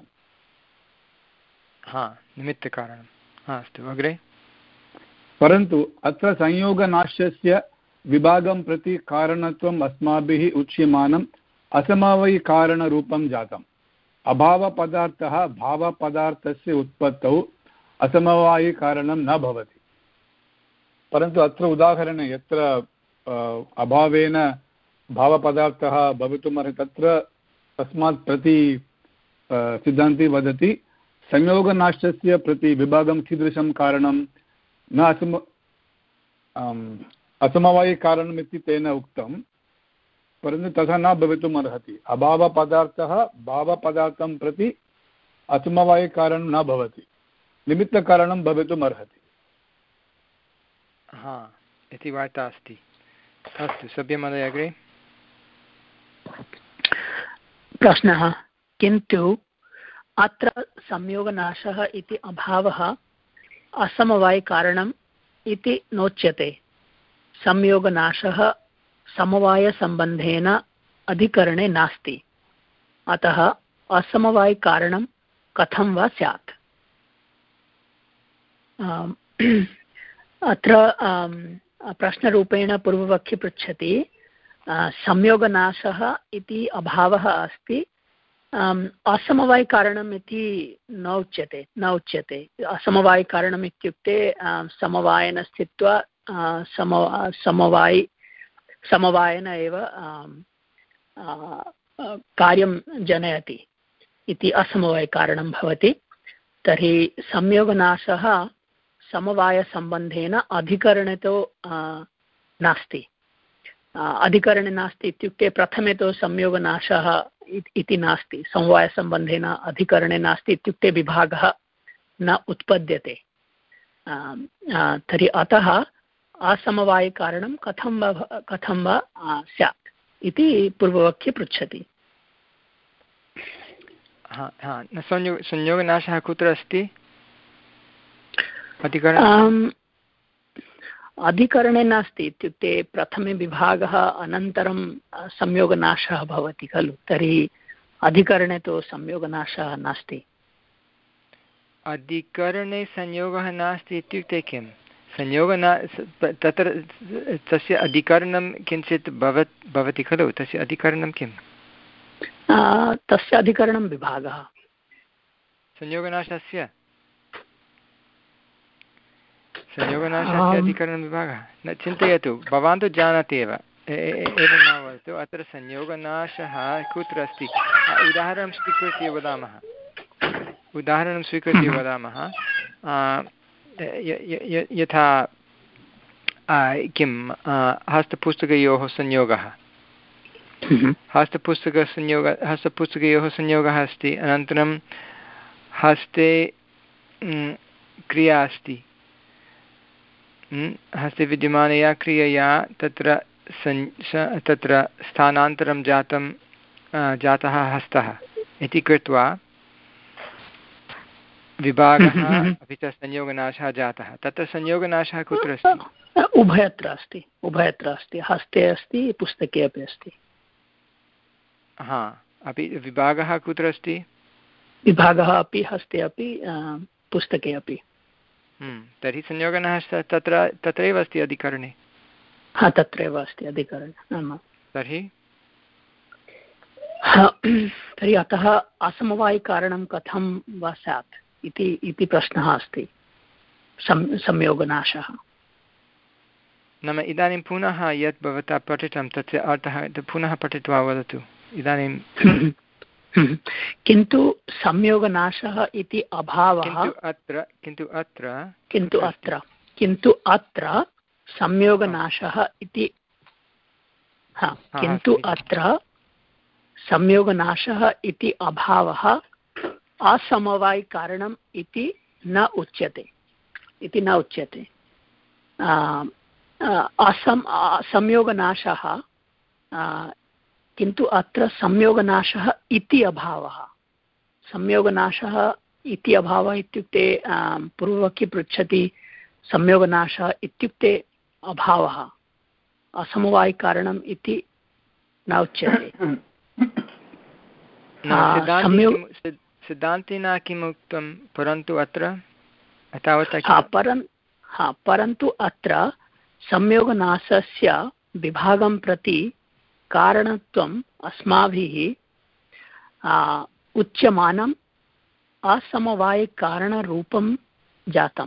[SPEAKER 1] हा, निमित्तकारणं। हा, अस्तु अग्रे।
[SPEAKER 7] परन्तु अत्र संयोगनाश्यस्य विभागं प्रति कारणत्वम् अस्माभिः उच्यमानम् असमवायिकारणरूपं जातम्। अभावपदार्थः भावपदार्थस्य उत्पत्तौ असमवायिकारणं न भवति। परन्तु अत्र उदाहरणे यत्र अभावेन भावपदार्थः भवितुमर्हति तत्र तस्मात् प्रति सिद्धान्ती वदति संयोगनाशस्य प्रति विभागं कीदृशं कारणं? न असम असमवायिकारणम् इति तेन उक्तं, परन्तु तथा न भवितुम् अर्हति। अभावपदार्थः भावपदार्थं प्रति असमवायिकारणं न भवति, निमित्तकारणं भवितुम् अर्हति।
[SPEAKER 1] हा, इति वार्ता अस्ति। अस्तु, सभ्यमहोदय अग्रे।
[SPEAKER 8] प्रश्नः, किन्तु अत्र संयोगनाशः इति अभावः असमवायिकारणम् इति नोच्यते। संयोगनाशः समवायसम्बन्धेन अधिकरणे नास्ति, अतः असमवायिकारणं कथं वा स्यात्? अत्र प्रश्नरूपेण पूर्वपक्षी पृच्छति, संयोगनाशः इति अभावः अस्ति, असमवायिकारणम् इति न उच्यते न उच्यते असमवायिकारणम् इत्युक्ते समवायेन स्थित्वा सम समवायि समवायेन एव कार्यं जनयति इति असमवायिकारणं भवति। तर्हि संयोगनाशः समवायसम्बन्धेन अधिकरणे तु नास्ति। अधिकरणे नास्ति इत्युक्ते प्रथमे तु संयोगनाशः इति नास्ति, समवायसम्बन्धेन अधिकरणे नास्ति इत्युक्ते विभागः न उत्पद्यते। तर्हि अतः असमवायिकारणं कथं वा कथं वा स्यात् इति पूर्ववाक्ये पृच्छति।
[SPEAKER 1] हा हा संयोग संयोगनाशः कुत्र अस्ति? अधिकरणे
[SPEAKER 8] अधिकरणे नास्ति इत्युक्ते प्रथमे विभागः अनन्तरं संयोगनाशः भवति खलु, तर्हि अधिकरणे तु संयोगनाशः नास्ति।
[SPEAKER 1] अधिकरणे संयोगः नास्ति इत्युक्ते किं? संयोगना तत्र तस्य अधिकरणं किञ्चित् भवत् भवति खलु, तस्य अधिकरणं किं?
[SPEAKER 8] तस्य अधिकरणं विभागः।
[SPEAKER 1] संयोगनाशस्य संयोगनाशस्य अधिकरणं विभागः न चिन्तयतु, भवान् तु जानाति एव, एवं न वदतु। अत्र संयोगनाशः कुत्र अस्ति? उदाहरणं स्वीकृत्य वदामः उदाहरणं स्वीकृत्य वदामः यथा किं हस्तपुस्तकयोः संयोगः हस्तपुस्तकसंयोग हस्तपुस्तकयोः संयोगः अस्ति, अनन्तरं हस्ते क्रिया अस्ति, हस्ते विद्यमानया क्रियया तत्र सन् तत्र स्थानान्तरं जातं जातः हस्तः इति कृत्वा विभागः अपि च संयोगनाशः जातः। तत्र संयोगनाशः कुत्र अस्ति?
[SPEAKER 8] उभयत्र अस्ति उभयत्र अस्ति हस्ते अस्ति, पुस्तके अपि अस्ति।
[SPEAKER 1] हा, अपि विभागः कुत्र अस्ति?
[SPEAKER 8] विभागः अपि हस्ते अपि पुस्तके अपि।
[SPEAKER 1] तर्हि संयोगनाशः तत्र तत्रैव अस्ति अधिकरणे।
[SPEAKER 8] हा, तत्रैव अस्ति अधिकरणे। आमां।
[SPEAKER 1] तर्हि
[SPEAKER 8] तर्हि अतः असमवायिकारणं कथं वा स्यात् इति इति प्रश्नः अस्ति। सं संयोगनाशः
[SPEAKER 1] नाम इदानीं पुनः यत् भवता पठितं तस्य अर्थः पुनः पठित्वा वदतु। इदानीं
[SPEAKER 8] किन्तु संयोगनाशः इति अभावः
[SPEAKER 1] अत्र किन्तु अत्र
[SPEAKER 8] किन्तु अत्र किन्तु अत्र संयोगनाशः इति किन्तु अत्र संयोगनाशः इति अभावः असमवायिकारणम् इति न उच्यते इति न उच्यते असम संयोगनाशः किन्तु अत्र संयोगनाशः इति अभावः संयोगनाशः इति अभावः इत्युक्ते पूर्ववाक्ये पृच्छति संयोगनाशः इत्युक्ते अभावः असमवायिकारणम् इति न उच्यते
[SPEAKER 1] सिद्धान्तेन किम् उक्तं परन्तु अत्र
[SPEAKER 8] परं हा परन्तु अत्र संयोगनाशस्य विभागं प्रति कारणत्वम् अस्माभिः उच्यमानम् असमवायिकारणरूपं जातम्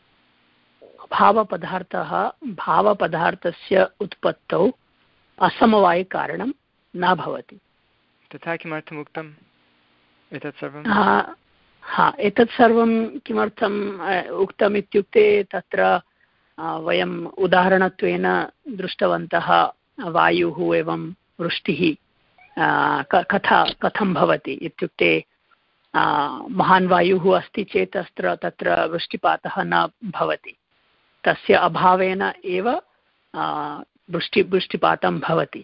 [SPEAKER 8] भावपदार्थः भावपदार्थस्य उत्पत्तौ असमवायिकारणं न भवति।
[SPEAKER 1] तथा किमर्थम् उक्तम् एतत् सर्वं?
[SPEAKER 8] हा एतत् सर्वं किमर्थम् उक्तम् इत्युक्ते तत्र वयम् उदाहरणत्वेन दृष्टवन्तः वायुः एवं वृष्टिः कथा कथं भवति इत्युक्ते महान् वायुः अस्ति चेत् अत्र तत्र वृष्टिपातः न भवति तस्य अभावेन एव वृष्टि वृष्टिपातं भवति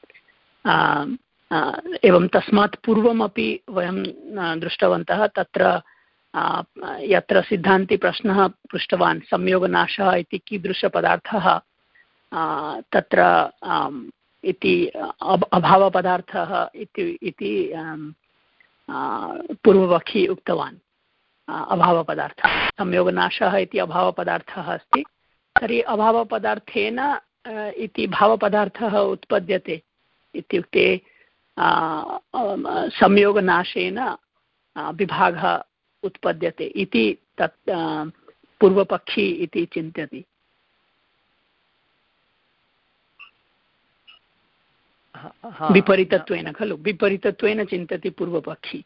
[SPEAKER 8] एवं तस्मात् पूर्वमपि वयं दृष्टवन्तः तत्र यत्र सिद्धान्ती प्रश्नः पृष्टवान् संयोगनाशः इति कीदृशपदार्थः तत्र इति अभावपदार्थः इति पूर्वपक्षी उक्तवान् अभावपदार्थः संयोगनाशः इति अभावपदार्थः अस्ति तर्हि अभावपदार्थेन इति भावपदार्थः उत्पद्यते इत्युक्ते संयोगनाशेन विभागः उत्पद्यते इति तत् पूर्वपक्षी इति चिन्तयति। विपरीतत्वेन खलु विपरीतत्वेन चिन्तति पूर्वपक्षी।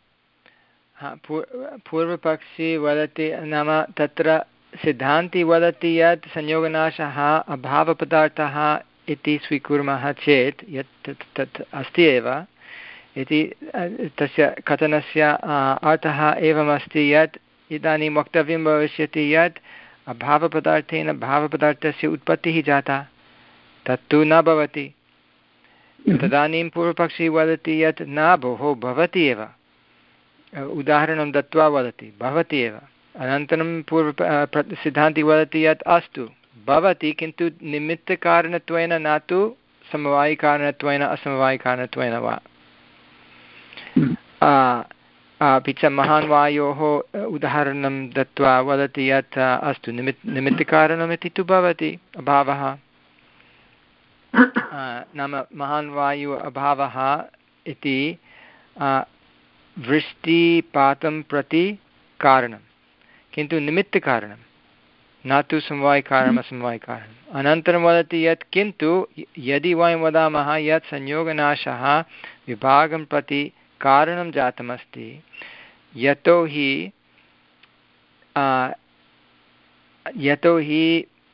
[SPEAKER 1] पूर्वपक्षी वदति नाम तत्र सिद्धान्ती वदति यत् संयोगनाशः अभावपदार्थः इति स्वीकुर्मः चेत् यत् तत् अस्ति एव इति तस्य कथनस्य अर्थः एवमस्ति यत् इदानीं वक्तव्यं भविष्यति यत् अभावपदार्थेन भावपदार्थस्य उत्पत्तिः जाता तत्तु न भवति। तदानीं पूर्वपक्षी वदति यत् न भोः भवति एव उदाहरणं दत्त्वा वदति भवति एव अनन्तरं पूर्व सिद्धान्ती वदति यत् अस्तु भवति किन्तु निमित्तकारणत्वेन न तु समवायिकारणत्वेन असमवायिकारणत्वेन वा। अपि च महान् वायोः उदाहरणं दत्त्वा वदति यत् अस्तु निमित् निमित्तकारणमिति तु भवति अभावः नाम महान् वायु अभावः इति वृष्टिपातं प्रति कारणं किन्तु निमित्तकारणं न तु समवायिकारणम् असमवायिकारणम्। अनन्तरं वदति यत् किन्तु यदि वयं वदामः यत् संयोगनाशः विभागं प्रति कारणं जातमस्ति यतोहि यतोहि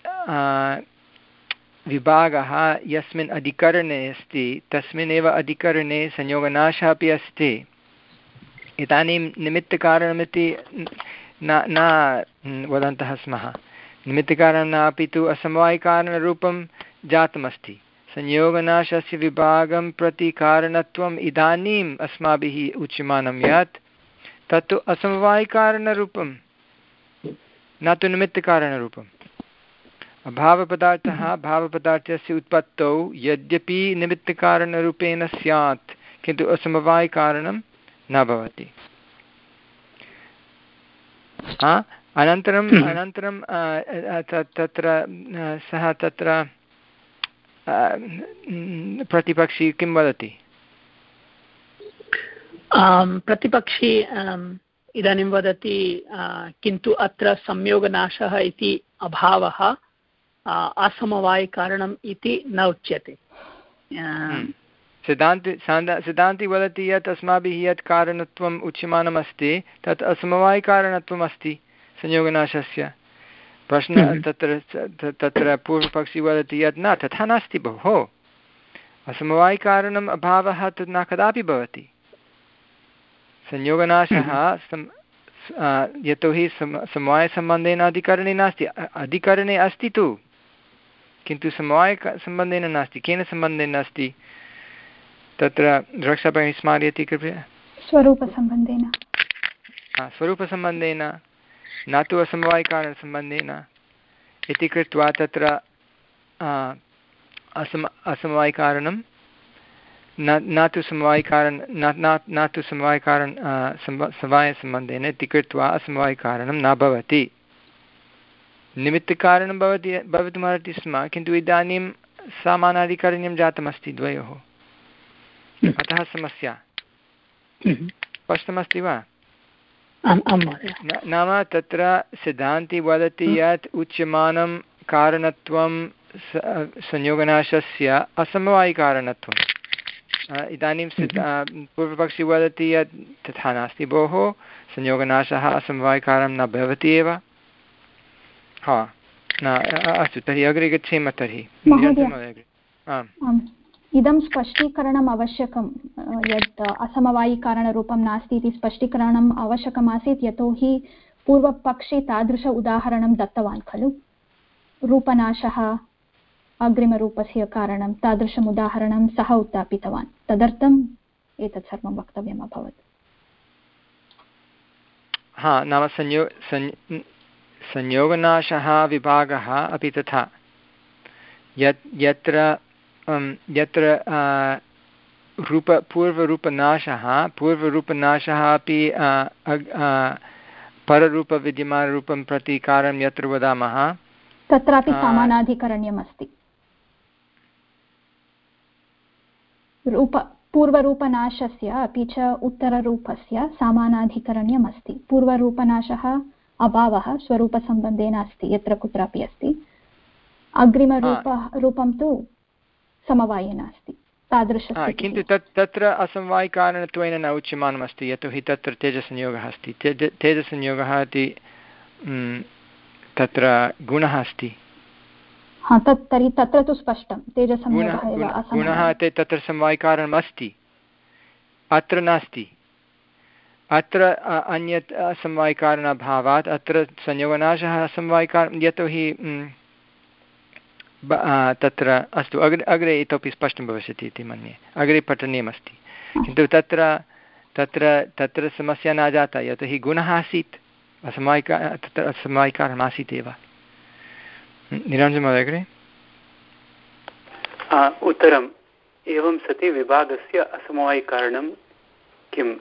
[SPEAKER 1] विभागः यस्मिन् अधिकरणे अस्ति तस्मिन्नेव अधिकरणे संयोगनाशः अपि अस्ति इदानीं निमित्तकारणमिति न न वदन्तः स्मः निमित्तकारणं न अपि तु असमवायिकारणरूपं जातमस्ति संयोगनाशस्य विभागं प्रति कारणत्वम् इदानीम् अस्माभिः उच्यमानं यत् तत्तु असमवायिकारणरूपं न तु निमित्तकारणरूपम्। अभावपदार्थः भावपदार्थस्य उत्पत्तौ यद्यपि निमित्तकारणरूपेण स्यात् किन्तु असमवायिकारणं न भवति। अनन्तरम् अनन्तरं तत्र सः तत्र प्रतिपक्षी किं वदति?
[SPEAKER 8] प्रतिपक्षी इदानीं वदति किन्तु अत्र संयोगनाशः इति अभावः असमवायिकारणम् इति न उच्यते
[SPEAKER 1] सिद्धान्ति सिद्धान्ति वदति यत् अस्माभिः यत् कारणत्वम् उच्यमानमस्ति तत् असमवायिकारणत्वम् अस्ति संयोगनाशस्य। प्रश्नः तत्र तत्र पूर्वपक्षी वदति यत् न, तथा नास्ति भोः, असमवायिकारणम् अभावः तत् न कदापि भवति। संयोगनाशः यतोहि सम समवायसम्बन्धेन अधिकरणे नास्ति, अधिकरणे अस्ति तु किन्तु समवायसम्बन्धेन नास्ति। केन सम्बन्धेन अस्ति तत्र रक्षाभगिनी स्मारयति कृपया?
[SPEAKER 3] स्वरूपसम्बन्धेन।
[SPEAKER 1] स्वरूपसम्बन्धेन न तु असमवायिकारणसम्बन्धेन इति कृत्वा तत्र असम असमवायिकारणं न न तु समवायिकारण न न तु समवायिकारण समवायसम्बन्धेन इति कृत्वा असमवायिकारणं न भवति। निमित्तकारणं भवति भवितुमर्हति स्म, किन्तु इदानीं समानाधिकरण्यं जातमस्ति द्वयोः, अतः समस्या। स्पष्टमस्ति वा? नाम तत्र सिद्धान्ति वदति यत् उच्यमानं कारणत्वं संयोगनाशस्य असमवायिकारणत्वम्। इदानीं पूर्वपक्षी वदति यत् तथा नास्ति भोः, संयोगनाशः असमवायिकारं न भवति एव। हा न अस्तु, तर्हि अग्रे गच्छेम। तर्हि
[SPEAKER 3] इदं स्पष्टीकरणम् आवश्यकं यत् असमवायिकारणरूपं नास्ति इति स्पष्टीकरणम् आवश्यकमासीत्, यतोहि पूर्वपक्षे तादृश उदाहरणं दत्तवान् खलु। रूपनाशः अग्रिमरूपस्य कारणं, तादृशम् उदाहरणं सः उत्थापितवान्, तदर्थम् एतत् सर्वं वक्तव्यम् अभवत्।
[SPEAKER 1] हा नाम संयो संयोगनाशः विभागः अपि तथा, यत् यत्र यत्र रूप पूर्वरूपनाशः पूर्वरूपनाशः अपि पररूपविद्यमानरूपं प्रति कार्यं यत्र वदामः
[SPEAKER 3] तत्रापि समानाधिकरण्यम् अस्ति। रूप पूर्वरूपनाशस्य अपि च उत्तररूपस्य समानाधिकरण्यम् अस्ति। पूर्वरूपनाशः अभावः स्वरूपसम्बन्धेन अस्ति, यत्र कुत्रापि अस्ति। अग्रिमरूप रूपं तु समवायेन अस्ति, तादृशः।
[SPEAKER 1] किन्तु तत् तत्र असमवायिकारणत्वेन न उच्यमानमस्ति, यतोहि तत्र तेजसंयोगः अस्ति। तेज तेजसंयोगः इति तत्र गुणः अस्ति।
[SPEAKER 3] हा तत् तर्हि तत्र तु स्पष्टं तेजसंयोगः एव
[SPEAKER 1] गुणः, ते तत्र समवायिकारणम् अस्ति, अत्र नास्ति। अत्र अन्यत् असमवायिकारणाभावात् अत्र संयोगनाशः असमवायिकारणं, यतोहि तत्र अस्तु अग्रे अग्रे इतोपि स्पष्टं भविष्यति इति मन्ये, अग्रे पठनीयमस्ति। किन्तु तत्र तत्र तत्र समस्या न जाता, यतोहि गुणः आसीत्, असमवायिका तत्र असमवायिकारणम् आसीत् एव। निरञ्जनमहोदय अग्रे।
[SPEAKER 4] उत्तरम् एवं सति विभागस्य असमवायिकारणं किम्?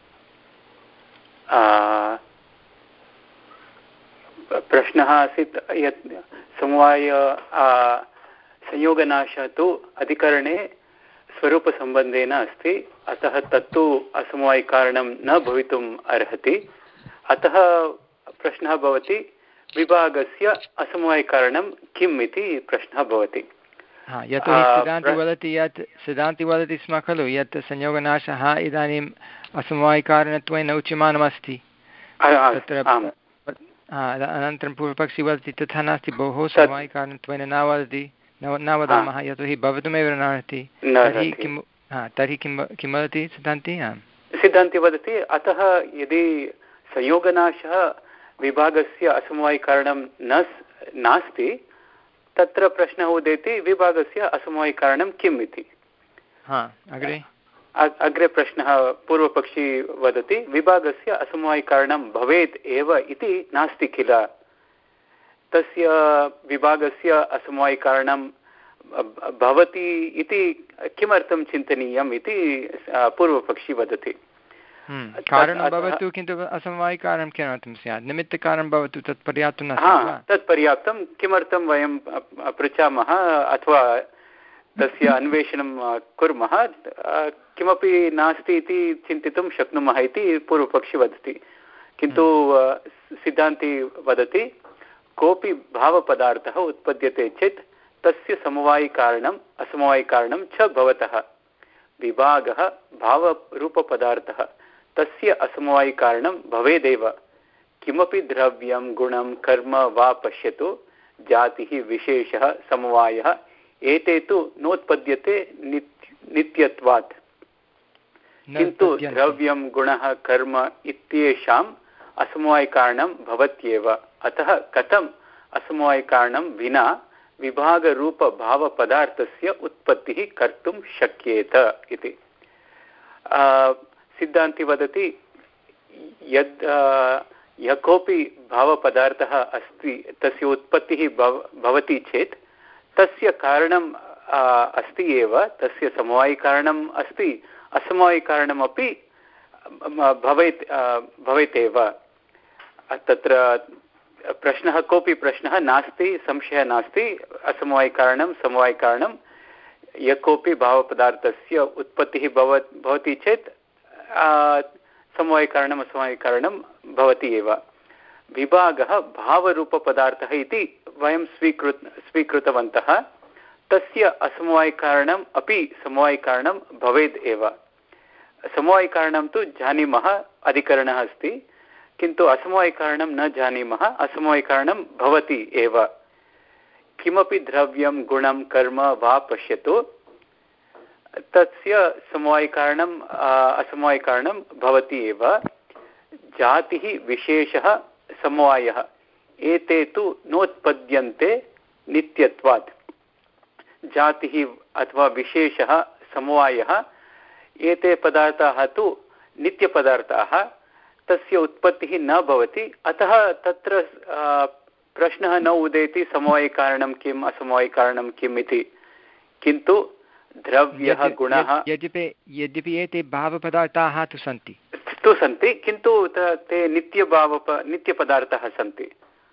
[SPEAKER 4] प्रश्नः आसीत् यत् समवाय संयोगनाशः तु अधिकरणे स्वरूपसम्बन्धेन अस्ति, अतः तत्तु असमवायिकारणं न भवितुम् अर्हति। अतः प्रश्नः भवति विभागस्य असमवायिकारणं किम् इति प्रश्नः भवति।
[SPEAKER 1] यतोहि सिद्धान्ति वदति यत् सिद्धान्ति वदति स्म खलु यत् संयोगनाशः इदानीम् असमवायिकारणत्वेन उच्यमानमस्ति। तत्र अनन्तरं पूर्वपक्षी वदति तथा नास्ति भोः, समवायिकारणत्वेन न वदति न वदामः, यतोहि भवितुमेव नार्हति। तर्हि किं तर्हि किं किं वदति सिद्धान्ति?
[SPEAKER 4] सिद्धान्ति वदति अतः यदि संयोगनाशः विभागस्य असमवायिकारणं न नास्ति, तत्र प्रश्नः उदेति विभागस्य असमवायिकारणं किम् इति।
[SPEAKER 1] अग्रे
[SPEAKER 4] अग्रे प्रश्नः पूर्वपक्षी वदति विभागस्य असमवायिकारणं भवेत् एव इति नास्ति किल, तस्य विभागस्य असमवायिकारणं भवति इति किमर्थं चिन्तनीयम् इति पूर्वपक्षी वदति।
[SPEAKER 1] कारणं भवतु किन्तु असमवायिकारणं किमर्थं स्यात्? निमित्तकारणं भवतु, तत् पर्याप्तं न स्यात्?
[SPEAKER 4] तत् पर्याप्तं। किमर्थं वयं पृच्छामः अथवा तस्य अन्वेषणं कुर्मः? किमपि नास्ति इति चिन्तितुं शक्नुमः इति पूर्वपक्षी वदति। किन्तु सिद्धान्ती वदति कोऽपि भावपदार्थः उत्पद्यते चेत् तस्य समवायिकारणम् असमवायिकारणं च भवतः विभागः भावरूपपदार्थः तस्य असमवायिकारणं भवेदेव। किमपि द्रव्यं गुणं कर्म वा पश्यतु जातिः विशेषः समवायः एते तु नोत्पद्यते नित्य नित्यत्वात्। किन्तु द्रव्यं गुणः कर्म इत्येषाम् असमवायिकारणं भवत्येव। अतः कथम् असमवायिकारणं विना विभागरूपभावपदार्थस्य उत्पत्तिः कर्तुं शक्येत इति। सिद्धान्ती वदति यद् यः कोऽपि भावपदार्थः अस्ति तस्य उत्पत्तिः भव भवति चेत् तस्य कारणम् अस्ति एव, तस्य समवायिकारणम् अस्ति, असमवायिकारणमपि भवेत् भवेत् एव। तत्र प्रश्नः कोऽपि प्रश्नः नास्ति, संशयः नास्ति। असमवायिकारणं समवायिकारणं यः कोऽपि भावपदार्थस्य उत्पत्तिः भव भवति चेत् समवायिकारणम् असमवायिकारणं भवति एव। विभागः भावरूपपदार्थः इति वयं स्वीकृत स्वीकृतवन्तः। तस्य असमवायिकारणम् अपि समवायिकारणं भवेत् एव। समवायिकारणं तु जानीमः, अधिकरणः अस्ति, किन्तु असमवायिकारणं न जानीमः, असमवायिकारणं भवति एव। किमपि द्रव्यं गुणं कर्म वा पश्यतु तस्य समवायिकारणम् असमवायिकारणं भवति एव। जातिः विशेषः समवायः एते तु नोत्पद्यन्ते नित्यत्वात्। जातिः अथवा विशेषः समवायः एते पदार्थाः तु नित्यपदार्थाः, तस्य उत्पत्तिः न भवति। अतः तत्र प्रश्नः न उदेति समवायिकारणं किम् असमवायिकारणं किम् इति। किन्तु द्रव्यः गुणः
[SPEAKER 1] यद्यपि यद्यपि एते भावपदार्थाः तु सन्ति
[SPEAKER 4] तु सन्ति किन्तु ते नित्यभाव नित्यपदार्थाः सन्ति।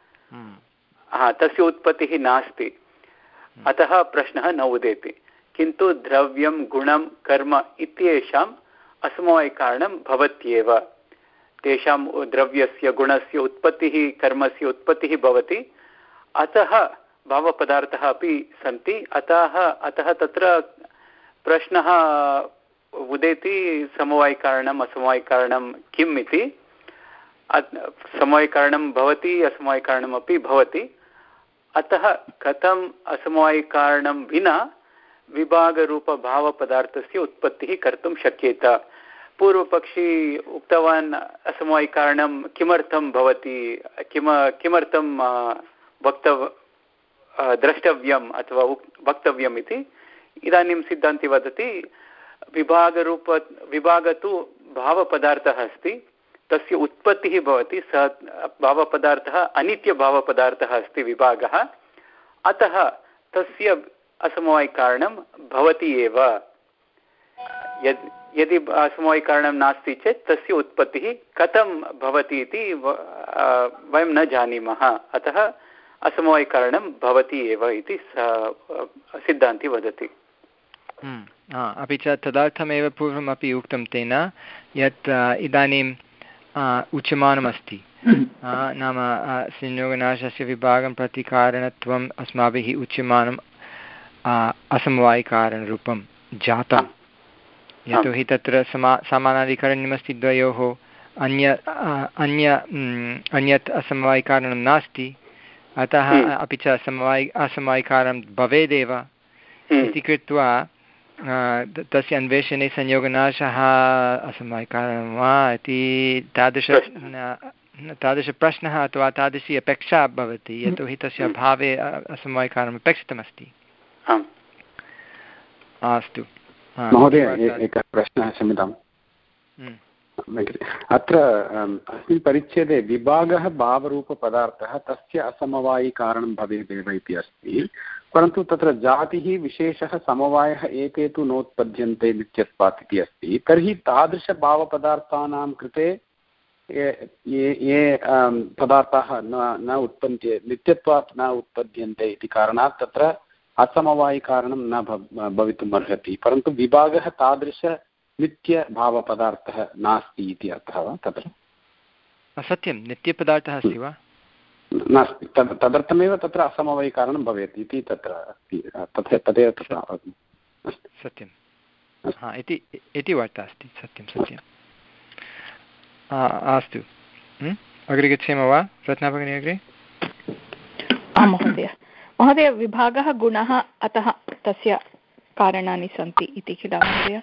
[SPEAKER 4] हा, तस्य उत्पत्तिः नास्ति, अतः प्रश्नः न उदेति। किन्तु द्रव्यं गुणं कर्म इत्येषाम् असमवायिकारणं भवत्येव। तेषां द्रव्यस्य गुणस्य उत्पत्तिः कर्मस्य उत्पत्तिः भवति, अतः भावपदार्थाः अपि सन्ति। अतः अतः तत्र प्रश्नः उदेति समवायिकारणम् असमवायिकारणं किम् इति। समवायिकारणं भवति, असमवायिकारणमपि भवति। अतः कथम् असमवायिकारणं विना विभागरूपभावपदार्थस्य उत्पत्तिः कर्तुं शक्येत। पूर्वपक्षी उक्तवान् असमवायिकारणं किमर्थं भवति, किम किमर्थं वक्तव् द्रष्टव्यम् अथवा वक्तव्यम् इति। इदानीं सिद्धान्ती वदति विभागरूप विभागः तु भावपदार्थः अस्ति, तस्य उत्पत्तिः भवति। स भावपदार्थः अनित्यभावपदार्थः अस्ति विभागः, अतः तस्य असमवायिकारणं भवति एव। यद् यदि असमवायिकारणं नास्ति चेत् तस्य उत्पत्तिः कथं भवति इति वयं न जानीमः। अतः असमवायिकारणं भवति एव इति सिद्धान्ती वदति।
[SPEAKER 1] अपि च तदर्थमेव पूर्वमपि उक्तं तेन यत् इदानीम् उच्यमानमस्ति, नाम संयोगनाशस्य विभागं प्रति कारणत्वम् अस्माभिः उच्यमानम् असमवायिकारणरूपं जातं। यतोहि तत्र समा समानाधिकरण्यमस्ति द्वयोः, अन्य अन्य अन्यत् असमवायिकारणं नास्ति, अतः अपि च समवायि असमवायिकारणं भवेदेव इति कृत्वा तस्य अन्वेषणे संयोगनाशः असमवायिकारणं वा इति तादृश तादृशप्रश्नः अथवा तादृशी अपेक्षा भवति, यतोहि तस्य अभावे असमवायिकारणम् अपेक्षितमस्ति। अस्तु
[SPEAKER 6] महोदय, एकः प्रश्नः, क्षम्यताम्। अत्र अस्मिन् परिच्छेदे विभागः भावरूपपदार्थः तस्य असमवायिकारणं भवेदेव इति अस्ति, परन्तु तत्र जातिः विशेषः समवायः एते तु नोत्पद्यन्ते नित्यत्वात् इति अस्ति। तर्हि तादृशभावपदार्थानां कृते ये ये पदार्थाः न न उत्पद्यन्ते नित्यत्वात् न उत्पद्यन्ते इति कारणात् तत्र असमवायिकारणं न भवितुम् अर्हति, परन्तु विभागः तादृश नित्यभावपदार्थः नास्ति इति अर्थः वा तत्र?
[SPEAKER 1] सत्यं, नित्यपदार्थः अस्ति वा?
[SPEAKER 6] नास्ति, तद् तदर्थमेव तत्र असमवायिकारणं भवेत् इति तत्र अस्ति, तथा तदेव तत्र सत्यं।
[SPEAKER 1] हा इति इति वार्ता अस्ति सत्यं सत्यम् अस्तु अग्रे गच्छेम वा रत्ना भगिनी अग्रे
[SPEAKER 9] आं महोदय महोदय विभागः गुणः अतः तस्य कारणानि सन्ति इति किल महोदय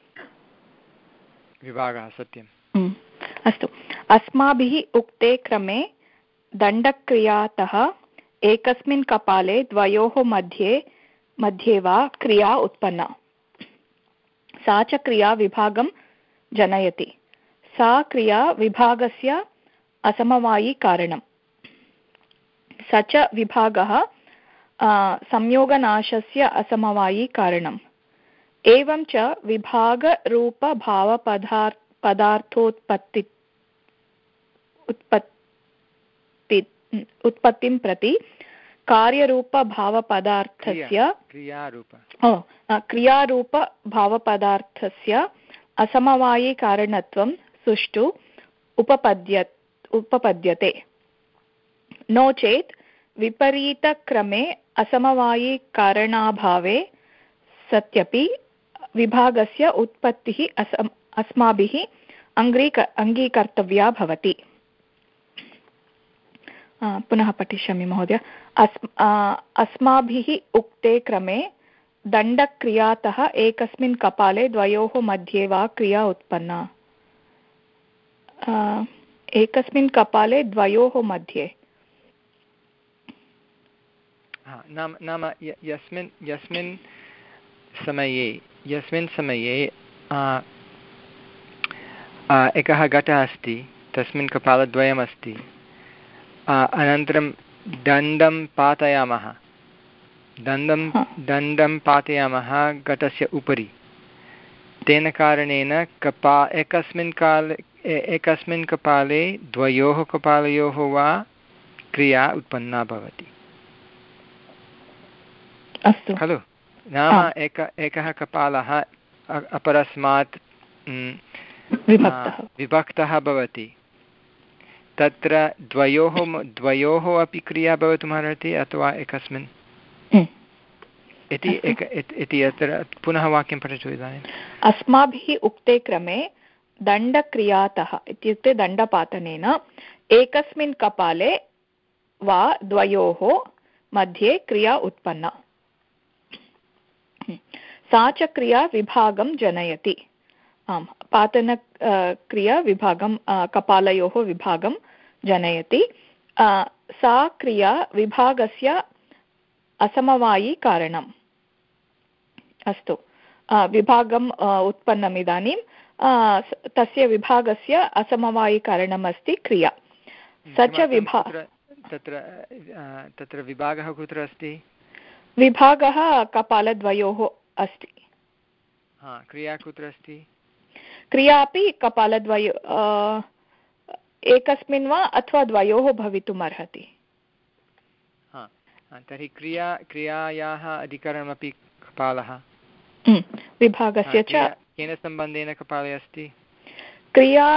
[SPEAKER 1] विभागः सत्यं
[SPEAKER 9] अस्तु अस्माभिः उक्ते क्रमे दण्डक्रियातः एकस्मिन् कपाले द्वयोः मध्ये मध्ये वा क्रिया उत्पन्ना सा च क्रिया विभागं जनयति सा क्रिया विभागस्य असमवायिकारणं स च विभागः संयोगनाशस्य असमवायिकारणम् एवं च विभागरूपभावपदार्थ पदार्थोत्पत्ति उत्पत्ति उत्पत्तिं प्रति कार्यरूपभावपदार्थस्य
[SPEAKER 1] क्रियारूप
[SPEAKER 9] क्रियारूपभावपदार्थस्य असमवायिकारणत्वं सुष्ठु उपपद्य उपपद्यते नो चेत् विपरीतक्रमे असमवायिकारणाभावे सत्यपि विभागस्य उत्पत्तिः असम अस्माभिः अङ्गीक अङ्गीकर्तव्या भवति पुनः पठिष्यामि महोदय अस् अस्माभिः उक्ते क्रमे दण्डक्रियातः एकस्मिन् कपाले द्वयोः मध्ये वा क्रिया उत्पन्ना एकस्मिन् कपाले द्वयोः मध्ये
[SPEAKER 1] नाम नाम यस्मिन् यस्मिन् समये यस्मिन् समये एकः घटः अस्ति तस्मिन् कपालद्वयमस्ति अनन्तरं दण्डं पातयामः दण्डं दण्डं पातयामः घटस्य उपरि तेन कारणेन कपा एकस्मिन् काले एकस्मिन् कपाले द्वयोः कपालयोः वा क्रिया उत्पन्ना भवति खलु नाम एक एकः कपालः अपरस्मात् विभक्तः भवति तत्र द्वयोः द्वयोः अपि क्रिया भवितुमर्हति अथवा एकस्मिन् इति एक इति अत्र पुनः वाक्यं पठतु इदानीम्
[SPEAKER 9] अस्माभिः उक्ते क्रमे दण्डक्रियातः इत्युक्ते दण्डपातनेन एकस्मिन् कपाले वा द्वयोः मध्ये क्रिया उत्पन्ना सा च क्रिया विभागं जनयति आम् पातन क्रिया विभागं कपालयोः विभागं जनयति सा क्रिया विभागस्य असमवायिकारणम् अस्तु विभागम् उत्पन्नम् इदानीं तस्य विभागस्य असमवायिकारणम् अस्ति क्रिया स च विभा
[SPEAKER 1] तत्र तत्र विभागः कुत्र अस्ति
[SPEAKER 9] विभागः कपालद्वयोः अस्ति
[SPEAKER 1] क्रिया कुत्र अस्ति
[SPEAKER 9] क्रिया अपि कपालद्वयो एकस्मिन् वा अथवा द्वयोः भवितुम् अर्हति
[SPEAKER 1] तर्हि क्रिया क्रियायाः अधिकरणमपि कपालः
[SPEAKER 9] विभागस्य च
[SPEAKER 1] केन सम्बन्धेन कपाले अस्ति
[SPEAKER 9] क्रिया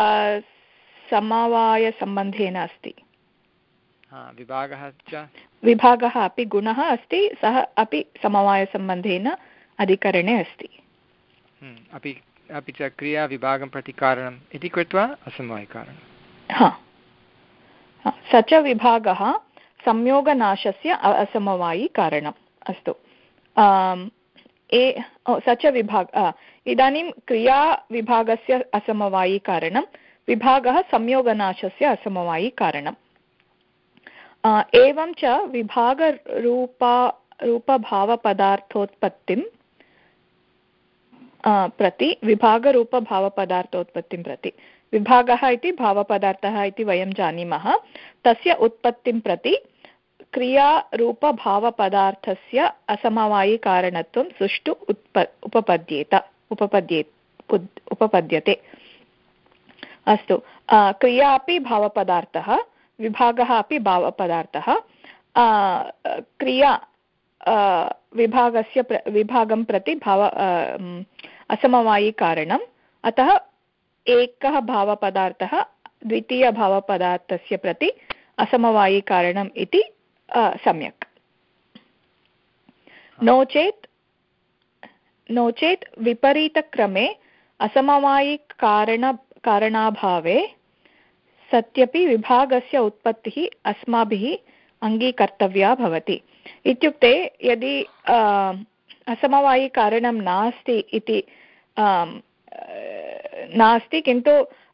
[SPEAKER 9] समवायसम्बन्धेन अस्ति
[SPEAKER 1] विभागः च
[SPEAKER 9] विभागः अपि गुणः अस्ति सः अपि समवायसम्बन्धेन अधिकरणे अस्ति
[SPEAKER 1] अपि अपि च क्रिया विभागं प्रति कारणम् इति कृत्वा असमवायिकारणं
[SPEAKER 9] हा स च विभागः संयोगनाशस्य असमवायिकारणम् अस्तु ए स च विभाग इदानीं क्रियाविभागस्य असमवायिकारणं विभागः संयोगनाशस्य असमवायिकारणम् एवं च विभागरूपा रूपभावपदार्थोत्पत्तिं प्रति विभागरूपभावपदार्थोत्पत्तिं प्रति विभागः इति भावपदार्थः इति वयं जानीमः तस्य उत्पत्तिं प्रति क्रियारूपभावपदार्थस्य असमवायिकारणत्वं सुष्ठु उत्प उपपद्येत उपपद्ये उपपद्यते अस्तु क्रिया अपि भावपदार्थः विभागः अपि भावपदार्थः क्रिया विभागस्य विभागं प्रति भाव असमवायिकारणम् अतः एकः भावपदार्थः द्वितीयभावपदार्थस्य प्रति असमवायिकारणम् इति सम्यक् नो चेत् नो चेत् विपरीतक्रमे असमवायिकारण कारणाभावे सत्यपि विभागस्य उत्पत्तिः अस्माभिः अङ्गीकर्तव्या भवति। इत्युक्ते यदि असमवायिकारणं नास्ति इति नास्ति किन्तु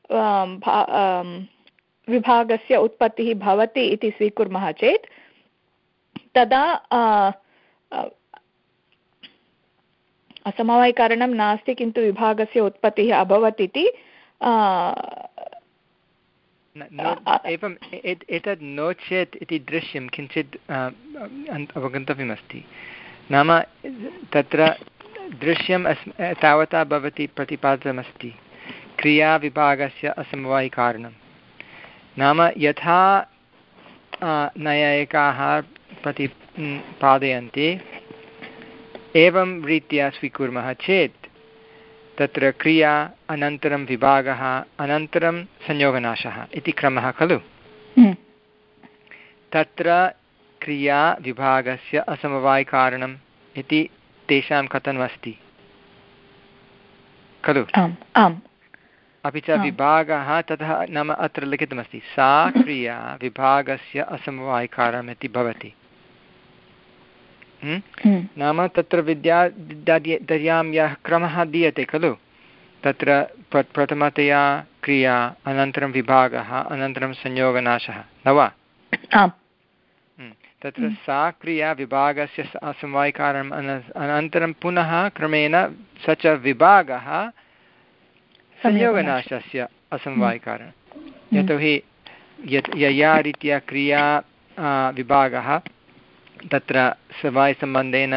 [SPEAKER 9] विभागस्य उत्पत्तिः भवति इति स्वीकुर्मः चेत् तदा असमवायिकारणं नास्ति किन्तु विभागस्य उत्पत्तिः अभवत् इति
[SPEAKER 1] एवम् एतद् नो चेत् इति दृश्यं किञ्चित् अवगन्तव्यमस्ति। नाम तत्र दृश्यम् अस् तावता भवति प्रतिपादितमस्ति क्रियाविभागस्य असमवायिकारणं। नाम यथा नैयायिकाः प्रतिपादयन्ति एवं रीत्या स्वीकुर्मः चेत् तत्र क्रिया अनन्तरं विभागः अनन्तरं संयोगनाशः इति क्रमः खलु। तत्र क्रिया विभागस्य असमवायिकारणम् इति तेषां कथनमस्ति खलु। अपि च विभागः ततः नाम अत्र लिखितमस्ति सा क्रिया विभागस्य असमवायिकारणम् इति भवति। नाम तत्र विद्या दर्यां यः क्रमः दीयते खलु तत्र प्रथमतया क्रिया अनन्तरं विभागः अनन्तरं संयोगनाशः न वा। तत्र सा क्रिया विभागस्य असमवायिकारणम् अनन्तरं पुनः क्रमेण स च विभागः संयोगनाशस्य असमवायिकारणं। यतोहि यत् यया रीत्या क्रिया विभागः तत्र समवायसम्बन्धेन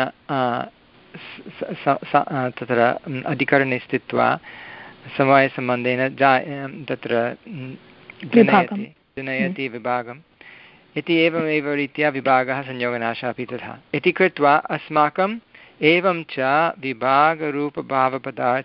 [SPEAKER 1] तत्र अधिकरणे स्थित्वा समवायसम्बन्धेन जा तत्र जनयति जनयति विभागम् इति एवमेव रीत्या विभागः संयोगनाशः अपि तथा इति कृत्वा अस्माकम् एवं च विभागरूपभावपदार्थ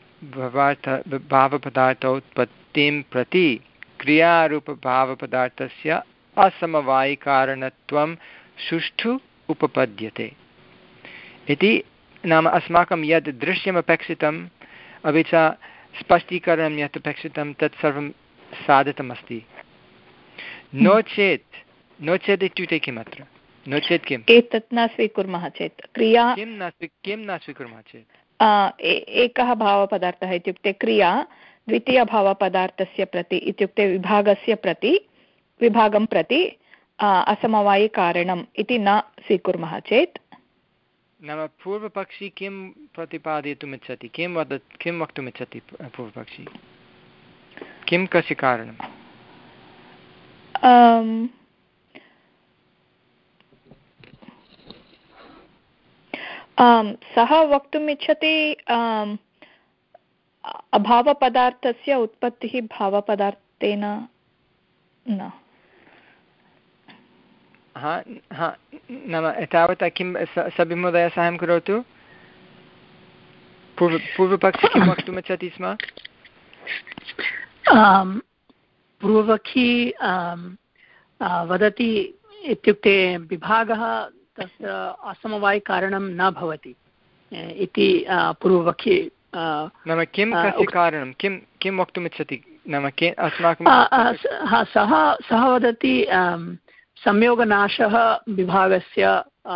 [SPEAKER 1] भावपदार्थोत्पत्तिं प्रति क्रियारूपभावपदार्थस्य असमवायिकारणत्वं सुष्ठु उपपद्यते इति। नाम अस्माकं यद् दृश्यमपेक्षितम् अपि च स्पष्टीकरणं यत् अपेक्षितं तत् सर्वं साधितमस्ति। नो चेत् नो चेत् इत्युक्ते किम् अत्र नो चेत् किम्
[SPEAKER 9] एतत् न स्वीकुर्मः चेत् क्रिया
[SPEAKER 1] किं न किं न स्वीकुर्मः चेत्
[SPEAKER 9] एकः भावपदार्थः इत्युक्ते क्रिया द्वितीयभावपदार्थस्य प्रति इत्युक्ते विभागस्य प्रति विभागं प्रति असमवायिकारणम् इति न स्वीकुर्मः चेत्
[SPEAKER 1] नाम पूर्वपक्षी किं प्रतिपादयितुम् इच्छति किं वद किं वक्तुमिच्छति पूर्वपक्षी किं कस्य कारणम्
[SPEAKER 9] सः वक्तुम् इच्छति अभावपदार्थस्य उत्पत्तिः भावपदार्थेन न।
[SPEAKER 1] हा हा नाम एतावता किं सबिमहोदय साहाय्यं करोतु। पूर्व पूर्वपक्षी किं वक्तुमिच्छति स्म।
[SPEAKER 8] पूर्वपक्षी वदति इत्युक्ते विभागः तस्य असमवायिकारणं न भवति इति पूर्वपक्षी
[SPEAKER 1] नाम किं कस्य कारणं किं किं वक्तुमिच्छति नाम के अस्माकं
[SPEAKER 8] सः सः वदति संयोगनाशः विभागस्य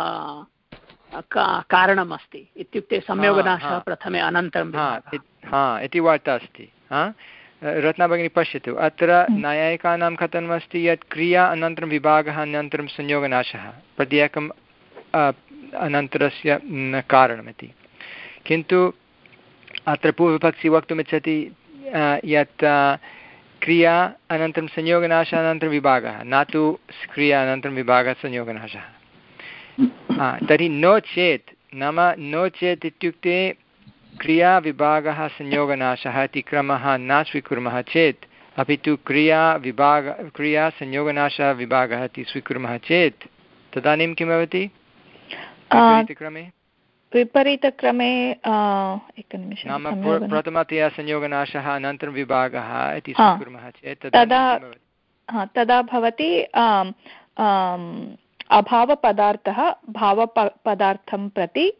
[SPEAKER 8] कारणम् अस्ति इत्युक्ते संयोगनाशः प्रथमे अनन्तरं
[SPEAKER 1] हा इति वार्ता अस्ति। हा रत्ना भगिनी पश्यतु अत्र नैयायिकानां कथनमस्ति यत् क्रिया अनन्तरं विभागः अनन्तरं संयोगनाशः प्रत्येकम् अनन्तरस्य कारणमिति। किन्तु अत्र पूर्वपक्षी वक्तुमिच्छति यत् क्रिया अनन्तरं संयोगनाशः अनन्तरं विभागः न तु क्रिया अनन्तरं विभागः संयोगनाशः। तर्हि नो चेत् नाम नो चेत् इत्युक्ते क्रिया विभागः संयोगनाशः इति क्रमः न स्वीकुर्मः चेत् अपि तु क्रिया विभाग क्रिया संयोगनाशः विभागः इति स्वीकुर्मः चेत् तदानीं किं भवति विपरीतक्रमे
[SPEAKER 9] विपरीतक्रमे एकनिमिषं
[SPEAKER 1] नाम प्रथमतया संयोगनाशः अनन्तरं विभागः इति स्वीकुर्मः चेत्
[SPEAKER 9] तदा तदा भवति अभावपदार्थः भावपदार्थं प्रति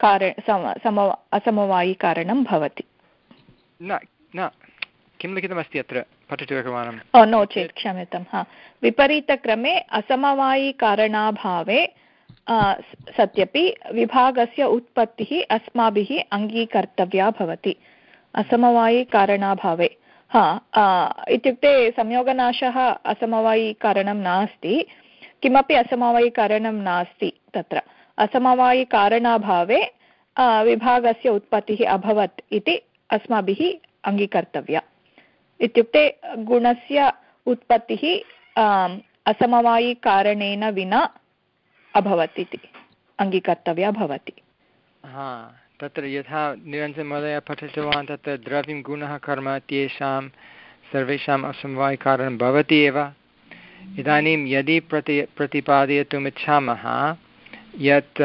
[SPEAKER 9] कारण सम सम असमवायिकारणं भवति।
[SPEAKER 1] न न किं लिखितमस्ति अत्र, पठतु एकवारं।
[SPEAKER 9] ओ नो चेत् क्षम्यतां। हा, विपरीतक्रमे असमवायिकारणाभावे सत्यपि विभागस्य उत्पत्तिः अस्माभिः अङ्गीकर्तव्या भवति। असमवायिकारणाभावे, हा इत्युक्ते संयोगनाशः असमवायिकारणं नास्ति, किमपि असमवायिकारणं नास्ति तत्र। असमवायिकारणाभावे विभागस्य उत्पत्तिः अभवत् इति अस्माभिः अङ्गीकर्तव्या। इत्युक्ते गुणस्य उत्पत्तिः असमवायिकारणेन विना अभवत् इति अङ्गीकर्तव्या भवति।
[SPEAKER 1] हा, तत्र यथा निरञ्जनमहोदय पठितवान्, तत्र द्रव्यं गुणः कर्म इत्येषां सर्वेषाम् असमवायिकारणं भवति एव। इदानीं यदि प्रति प्रतिपादयितुम् इच्छामः यत्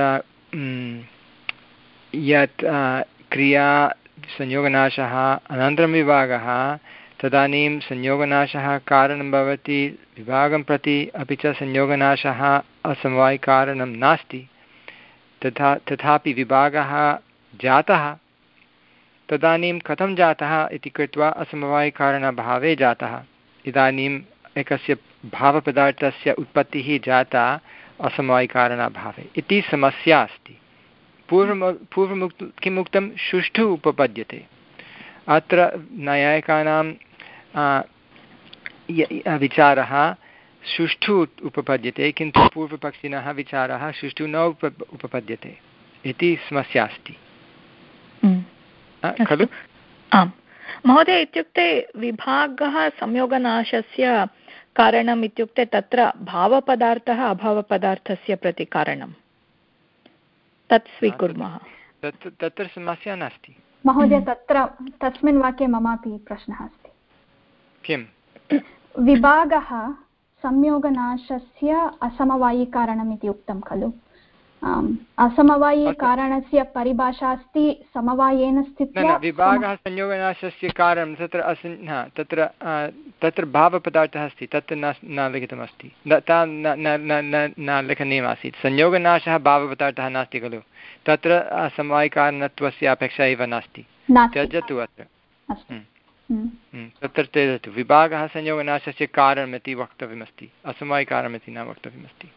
[SPEAKER 1] यत् क्रिया संयोगनाशः अनन्तरं विभागः, तदानीं संयोगनाशः कारणं भवति विभागं प्रति, अपि च संयोगनाशः असमवायिकारणं नास्ति, तथा तथापि विभागः जातः, तदानीं कथं जातः इति कृत्वा असमवायिकारणाभावे जातः। इदानीम् एकस्य भावपदार्थस्य उत्पत्तिः जाता असमवायिकारणाभावे इति समस्या अस्ति। पूर्वं पूर्वमुक्त किम् उक्तं, सुष्ठु उपपद्यते। अत्र नैयायिकानां विचारः सुष्ठु उपपद्यते, किन्तु पूर्वपक्षिणः विचारः सुष्ठु न उप उपपद्यते इति समस्या अस्ति खलु?
[SPEAKER 9] आम् महोदय, इत्युक्ते विभागः संयोगनाशस्य कारणम् इत्युक्ते तत्र भावपदार्थः अभावपदार्थस्य प्रति कारणं तत् स्वीकुर्मः।
[SPEAKER 1] तत् तत्र समस्या नास्ति
[SPEAKER 3] महोदय। तत्र तस्मिन् वाक्ये ममापि प्रश्नः अस्ति।
[SPEAKER 1] किं?
[SPEAKER 3] विभागः संयोगनाशस्य असमवायिकारणम् इति उक्तं खलु। असमवायिकारणस्य परिभाषा अस्ति समवायेन स्थित्वा।
[SPEAKER 1] विभागः संयोगनाशस्य कारणं तत्र असन् तत्र तत्र भावपदार्थः अस्ति, तत्र न न लिखितमस्ति, न लेखनीयमासीत्। संयोगनाशः भावपदार्थः नास्ति खलु, तत्र असमवायिकारणत्वस्य अपेक्षा एव नास्ति, त्यजतु अत्र। तत्र त्यजतु, विभागः संयोगनाशस्य कारणमिति वक्तव्यमस्ति, असमवायिकारणमिति न वक्तव्यमस्ति।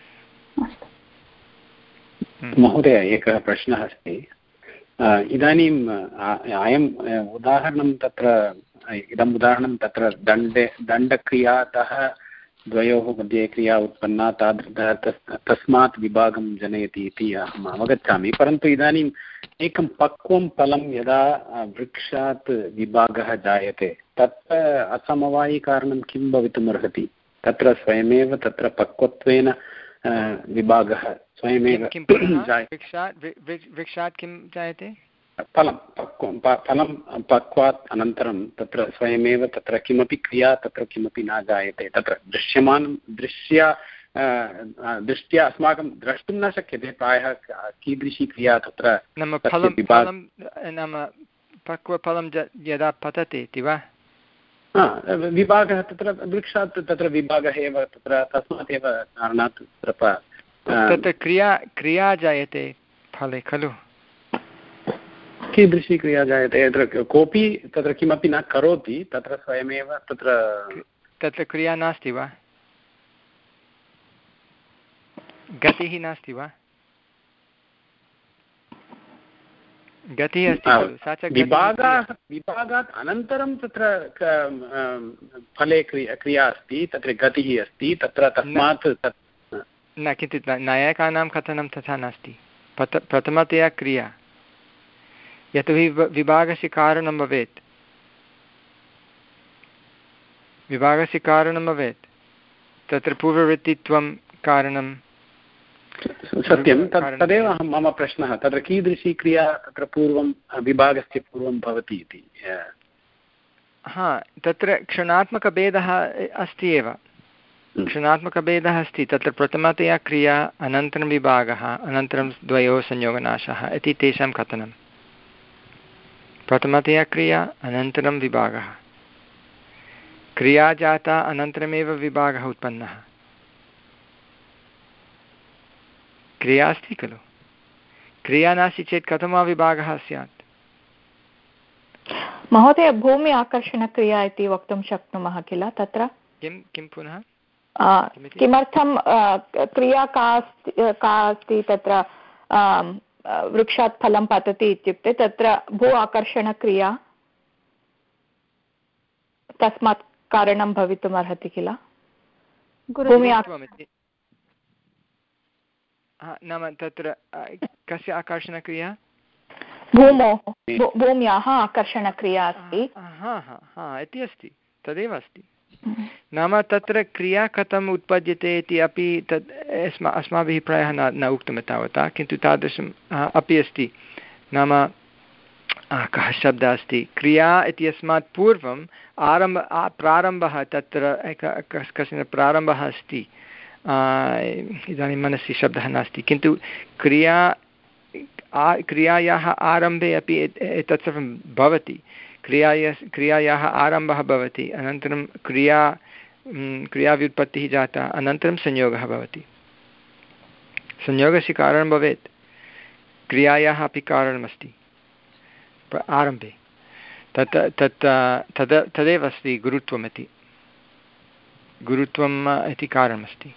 [SPEAKER 6] महोदय, एकः प्रश्नः अस्ति। इदानीम् अयम् उदाहरणं तत्र इदम् उदाहरणं तत्र दण्डे दण्डक्रियातः द्वयोः मध्ये क्रिया उत्पन्ना, तादृशः तस्मात् विभागं जनयति इति अहम् अवगच्छामि। परन्तु इदानीम् एकं पक्वं फलं यदा वृक्षात् विभागः जायते, तत्र असमवायिकारणं किं भवितुमर्हति? तत्र स्वयमेव तत्र पक्वत्वेन विभागः स्वयमेव
[SPEAKER 1] वृक्षात् किं जायते?
[SPEAKER 6] फलं पक्वं फलं पक्वात् अनन्तरं तत्र स्वयमेव तत्र किमपि क्रिया तत्र किमपि न जायते। तत्र दृश्यमानं दृश्या दृष्ट्या अस्माकं द्रष्टुं न शक्यते प्रायः कीदृशी क्रिया तत्र
[SPEAKER 1] नाम फलं फलं नाम पक्वफलं यदा पतति इति वा?
[SPEAKER 6] विभागः तत्र वृक्षात् तत्र विभागः एव तत्र तस्मात् एव कारणात् तत्र
[SPEAKER 1] तत्र क्रिया क्रिया जायते फले खलु।
[SPEAKER 6] कीदृशी क्रिया जायते? तत्र कोऽपि तत्र किमपि न करोति, तत्र स्वयमेव तत्र
[SPEAKER 1] तत्र क्रिया नास्ति वा? गतिः नास्ति वा? गतिः अस्ति खलु, सा च
[SPEAKER 6] विभागाः विभागात् अनन्तरं तत्र फले क्रिया क्रिया अस्ति, तत्र गतिः अस्ति, तत्र तस्मात्
[SPEAKER 1] न, किञ्चित् नायकानां कथनं तथा नास्ति। प्रथ प्रथमतया क्रिया, यतोहि विभागस्य कारणं भवेत्, विभागस्य कारणं भवेत्, तत्र पूर्ववृत्तित्वं कारणं।
[SPEAKER 6] सत्यं, तदेव अहं मम प्रश्नः, तत्र कीदृशी क्रिया तत्र पूर्वं विभागस्य पूर्वं भवति इति।
[SPEAKER 1] हा, तत्र क्षणात्मकभेदः अस्ति एव, क्षणात्मकभेदः अस्ति। तत्र प्रथमतया क्रिया, अनन्तरं विभागः, अनन्तरं द्वयोः संयोगनाशः इति तेषां कथनं। प्रथमतया क्रिया, अनन्तरं विभागः, क्रिया जाता, अनन्तरमेव विभागः उत्पन्नः। क्रिया अस्ति खलु, क्रिया नास्ति चेत् कथं वा विभागः स्यात्?
[SPEAKER 9] महोदय भूमि आकर्षणक्रिया इति वक्तुं शक्नुमः किल तत्र?
[SPEAKER 1] किं किं पुनः
[SPEAKER 9] किमर्थं क्रिया का अस्ति का अस्ति तत्र वृक्षात् फलं पतति इत्युक्ते तत्र भू आकर्षणक्रिया तस्मात् कारणं भवितुम् अर्हति किल? भूमि
[SPEAKER 1] नाम तत्र कस्य आकर्षणक्रिया?
[SPEAKER 9] भूमोः भूम्याः आकर्षणक्रिया अस्ति
[SPEAKER 1] इति अस्ति, तदेव अस्ति। नाम तत्र क्रिया कथम् उत्पद्यते इति अपि तत् अस्मा अस्माभिः प्रायः न न उक्तं तावता, किन्तु तादृशम् अपि अस्ति। नाम कः शब्दः अस्ति? क्रिया इत्यस्मात् पूर्वम् आरम्भ प्रारम्भः तत्र कश्चन प्रारम्भः अस्ति, इदानीं मनसि शब्दः नास्ति, किन्तु क्रिया क्रियायाः आरम्भे अपि एतत् सर्वं भवति। क्रियाया क्रियायाः आरम्भः भवति, अनन्तरं क्रिया क्रियाव्युत्पत्तिः जाता, अनन्तरं संयोगः भवति। संयोगस्य कारणं भवेत्, क्रियायाः अपि कारणमस्ति आरम्भे। तत् तत् तद् तदेव अस्ति गुरुत्वम् इति, गुरुत्वम् इति कारणमस्ति।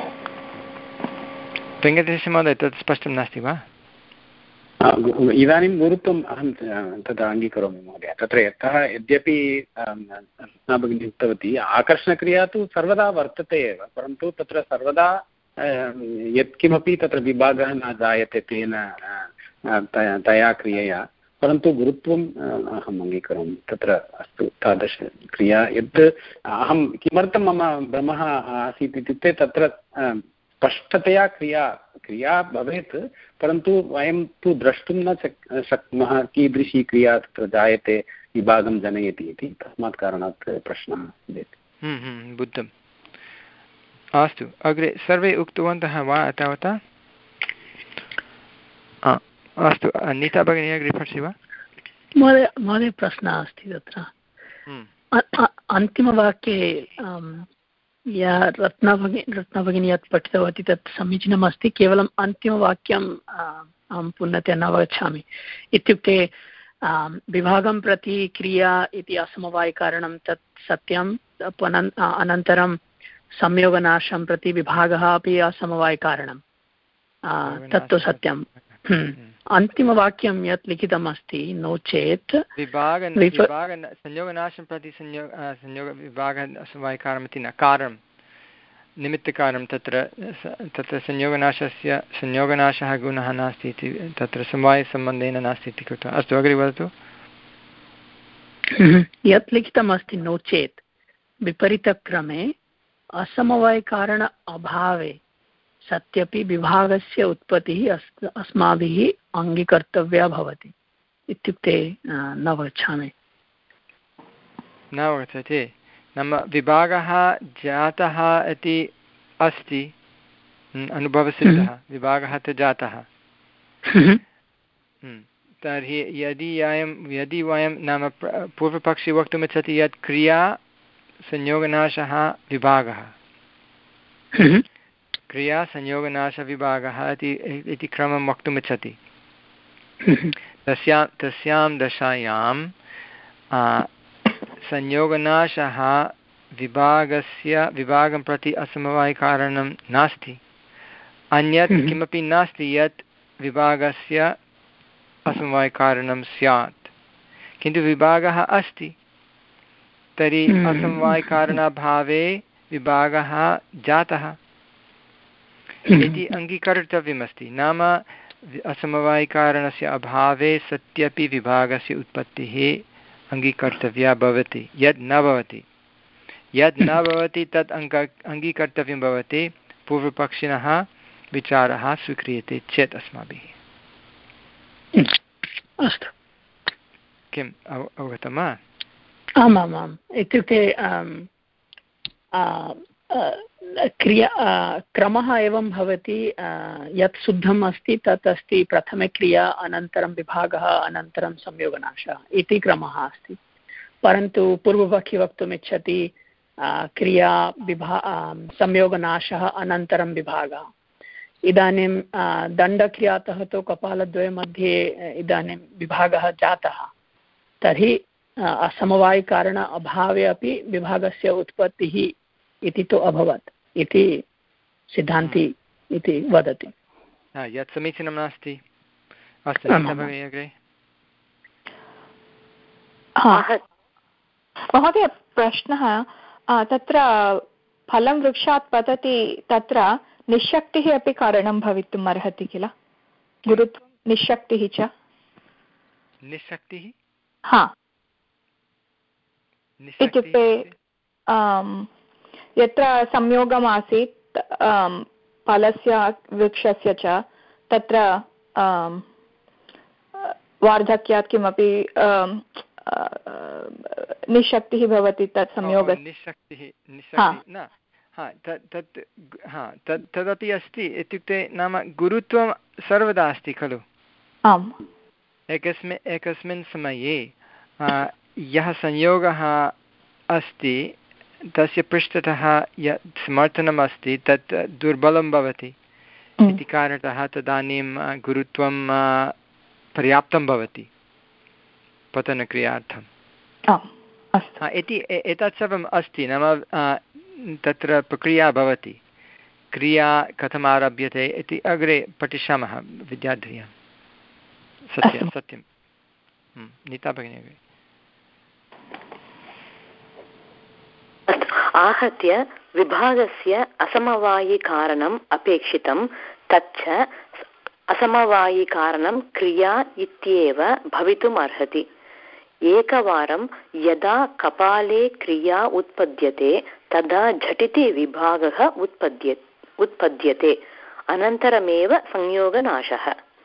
[SPEAKER 1] वेङ्कटेशमहोदय, तत् स्पष्टं नास्ति वा?
[SPEAKER 6] इदानीं गुरुत्वम् अहं तद् अङ्गीकरोमि महोदय। तत्र यतः यद्यपि भगिनी उक्तवती आकर्षणक्रिया तु सर्वदा वर्तते एव, परन्तु तत्र सर्वदा यत्किमपि तत्र विभागः न जायते तेन तया क्रियया, परन्तु गुरुत्वम् अहम् अङ्गीकरोमि। तत्र अस्तु तादृशक्रिया यत् अहं किमर्थं मम भ्रमः आसीत् इत्युक्ते तत्र स्पष्टतया क्रिया क्रिया भवेत्, परन्तु वयं तु द्रष्टुं न शक् शक्नुमः कीदृशी क्रिया तत्र जायते, विभागं जनयति इति, तस्मात् कारणात् प्रश्नः उदेति।
[SPEAKER 1] बुद्धम्। अस्तु, अग्रे सर्वे उक्तवन्तः वा तावता? अस्तु, नीता भगिनी अग्रे पठति वा?
[SPEAKER 8] महोदय महोदय प्रश्नः अस्ति तत्र अन्तिमवाक्ये या रत्नभगिनी रत्नभगिनी यत् पठितवती तत् समीचीनमस्ति, केवलम् अन्तिमवाक्यं अहं पुनः न अवगच्छामि। इत्युक्ते विभागं प्रति क्रिया इति असमवायिकारणं तत् सत्यं, अनन्तरं संयोगनाशं प्रति विभागः अपि असमवायिकारणं, तत्तु सत्यं। अन्तिमवाक्यं यत् लिखितम् अस्ति, नो चेत्
[SPEAKER 1] विभाग संयोगनाशं प्रति संयोग संयोग विभागः असमवायिकारणमिति न, कारणं निमित्तकारणं तत्र तत्र संयोगनाशस्य संयोगनाशः गुणः नास्ति इति, तत्र समवायसम्बन्धेन नास्ति इति कृत्वा। अस्तु, अग्रे वदतु।
[SPEAKER 8] यत् लिखितम् अस्ति नो चेत् विपरीतक्रमे असमवायिकारण अभावे सत्यपि विभागस्य उत्पत्तिः अस् अस्माभिः अङ्गीकर्तव्या भवति इत्युक्ते न अवगच्छामि।
[SPEAKER 1] न अवगच्छति, नाम विभागः जातः इति अस्ति, अनुभवसिद्धः विभागः तु जातः। तर्हि यदि अयं यदि वयं नाम पूर्वपक्षे वक्तुमिच्छति यत् क्रिया संयोगनाशः विभागः, क्रिया संयोगनाशविभागः इति क्रमं वक्तुमिच्छति, तस्यां तस्यां दशायां संयोगनाशः विभागस्य विभागं प्रति असमवायिकारणं नास्ति, अन्यत् किमपि नास्ति यत् विभागस्य असमवायिकारणं स्यात्, किन्तु विभागः अस्ति, तर्हि असमवायिकारणाभावे विभागः जातः इति अङ्गीकर्तव्यमस्ति। नाम असमवायिकारणस्य अभावे सत्यपि विभागस्य उत्पत्तिः अङ्गीकर्तव्या भवति। यद् न भवति यद् न भवति तत् अङ्ग अङ्गीकर्तव्यं भवति, पूर्वपक्षिणः विचारः स्वीक्रियते चेत् अस्माभिः।
[SPEAKER 8] अस्तु,
[SPEAKER 1] किम् अव अवगतं वा?
[SPEAKER 8] आमामाम्, इत्युक्ते क्रिया क्रमः एवं भवति, यत् शुद्धम् अस्ति तत् अस्ति प्रथमे क्रिया, अनन्तरं विभागः, अनन्तरं संयोगनाशः इति क्रमः अस्ति। परन्तु पूर्वपक्षी वक्तुमिच्छति क्रिया विभा संयोगनाशः अनन्तरं विभागः, इदानीं दण्डक्रियातः तु कपालद्वयमध्ये इदानीं विभागः जातः, तर्हि असमवायिकारण अभावे अपि विभागस्य उत्पत्तिः इति तु अभवत् इति सिद्धान्ति इति वदति।
[SPEAKER 1] यत् समीचीनं नास्ति। अस्तु
[SPEAKER 9] महोदय, प्रश्नः तत्र फलं वृक्षात् पतति, तत्र निःशक्तिः अपि कारणं भवितुम् अर्हति किल? गुरुत्वं निःशक्तिः च।
[SPEAKER 1] निःशक्तिः
[SPEAKER 9] हा इत्युक्ते यत्र संयोगमासीत् फलस्य वृक्षस्य च, तत्र वार्धक्यात् किमपि निःशक्तिः भवति तत् संयोगः।
[SPEAKER 1] निःशक्तिः निःशक्तिः न हा तत् हा तत् तदपि अस्ति। इत्युक्ते नाम गुरुत्वं सर्वदा अस्ति खलु।
[SPEAKER 9] आम्।
[SPEAKER 1] एकस्मिन् एकस्मिन् समये यः संयोगः अस्ति तस्य पृष्ठतः यत् समर्थनम् अस्ति तत् दुर्बलं भवति इति कारणतः तदानीं गुरुत्वं पर्याप्तं भवति पतनक्रियार्थम् इति एतत् सर्वम् अस्ति। नाम तत्र प्रक्रिया भवति, क्रिया कथम् आरभ्यते इति अग्रे पठिष्यामः विद्यार्थिनः। सत्यं सत्यं नीता भगिनी अग्रे।
[SPEAKER 2] आहत्य विभागस्य असमवायिकारणम् अपेक्षितं, तच्च असमवायिकारणं क्रिया इत्येव भवितुम् अर्हति। एकवारं यदा कपाले क्रिया उत्पद्यते तदा झटिति विभागः उत्पद्य उत्पद्यते अनन्तरमेव संयोगनाशः।